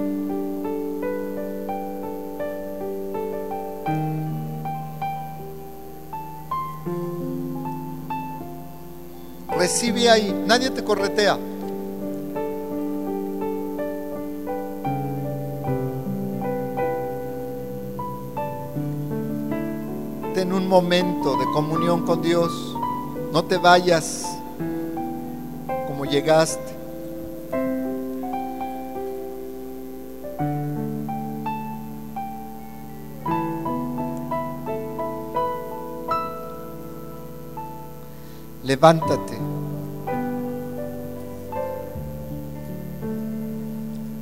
Recibe ahí, nadie te corretea. En un momento de comunión con Dios. No te vayas como llegaste. Levántate.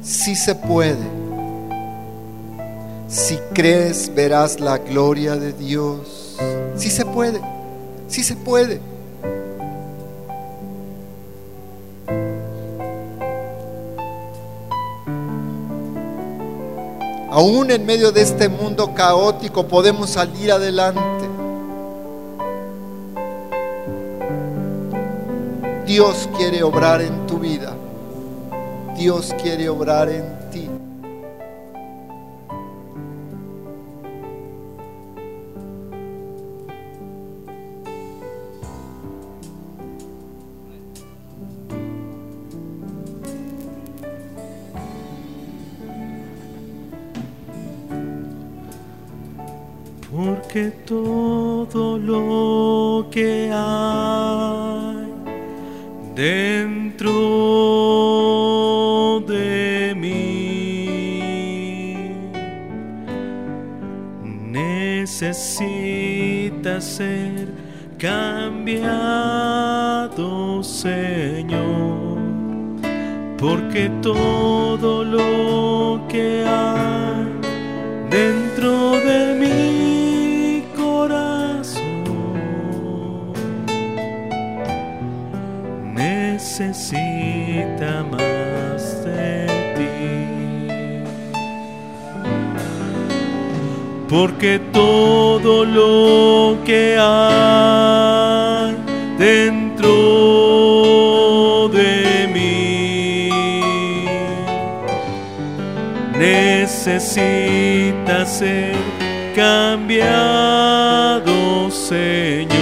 Sí se puede. Si crees, verás la gloria de Dios. Sí se puede, sí se puede. Aún en medio de este mundo caótico podemos salir adelante. Dios quiere obrar en tu vida. Dios quiere obrar en ti. Porque todo lo que hay dentro de mí necesita ser cambiado, Señor. Porque todo lo que hay dentro de mí necesita más de ti. Porque todo lo que hay dentro de mí necesita ser cambiado, Señor.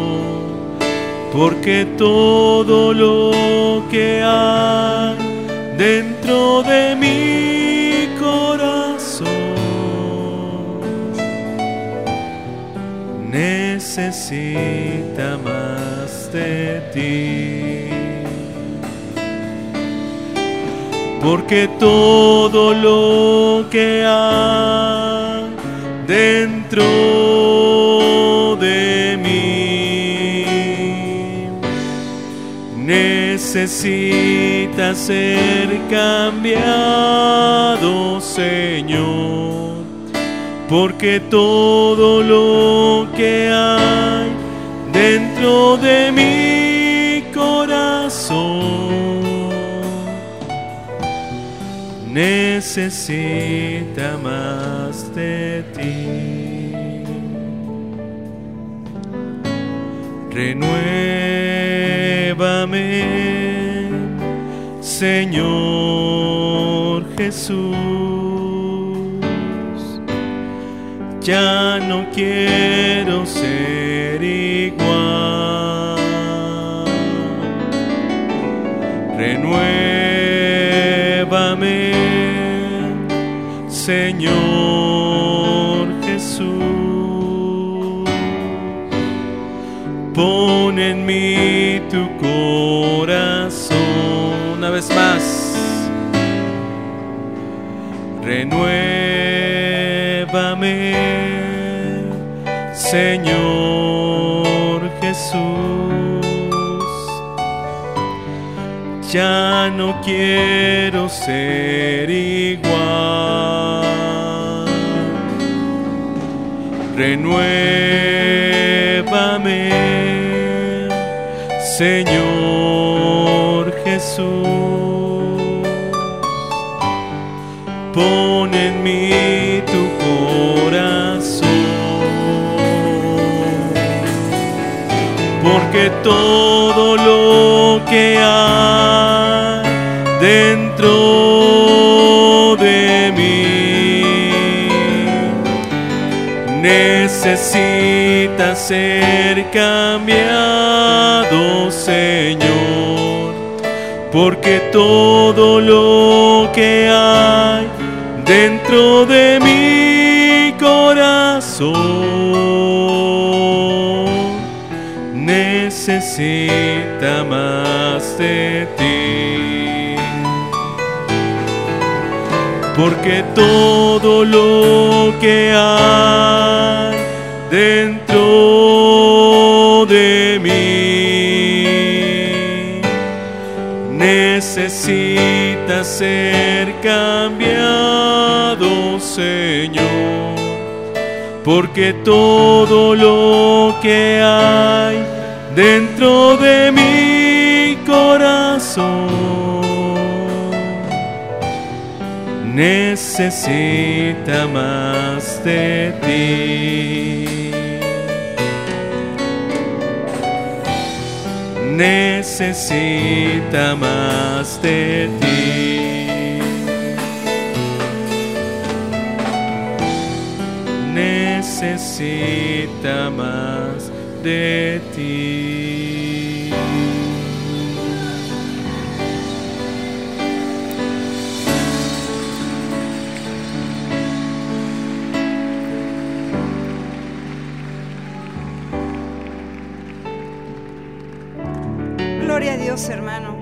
Porque todo lo que hay dentro de mi corazón necesita más de ti. Porque todo lo que hay dentro de mí necesita ser cambiado, Señor. Porque todo lo que hay dentro de mi corazón necesita más de ti. Renuévame, Señor Jesús. Ya no quiero ser igual. Renuévame, Señor Jesús. Pon en mí tu corazón. Una vez más. Renuévame, Señor Jesús. Ya no quiero ser igual. Renuévame, Señor Jesús. Pon en mí tu corazón. Porque todo lo que hay dentro de mí necesita ser cambiado, Señor. Porque todo lo que hay dentro de mi corazón necesita más de ti. Porque todo lo que hay dentro de mí necesita a ser cambiado, Señor, porque todo lo que hay dentro de mi corazón necesita más de ti. Necesita más de ti. Necesita más de ti. Gloria a Dios, hermano.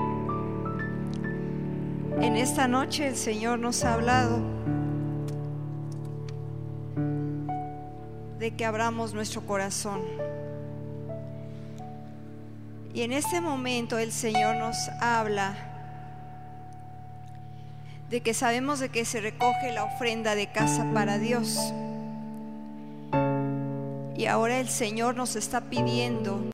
En esta noche el Señor nos ha hablado de que abramos nuestro corazón. Y en este momento el Señor nos habla de que sabemos de que se recoge la ofrenda de casa para Dios. Y ahora el Señor nos está pidiendo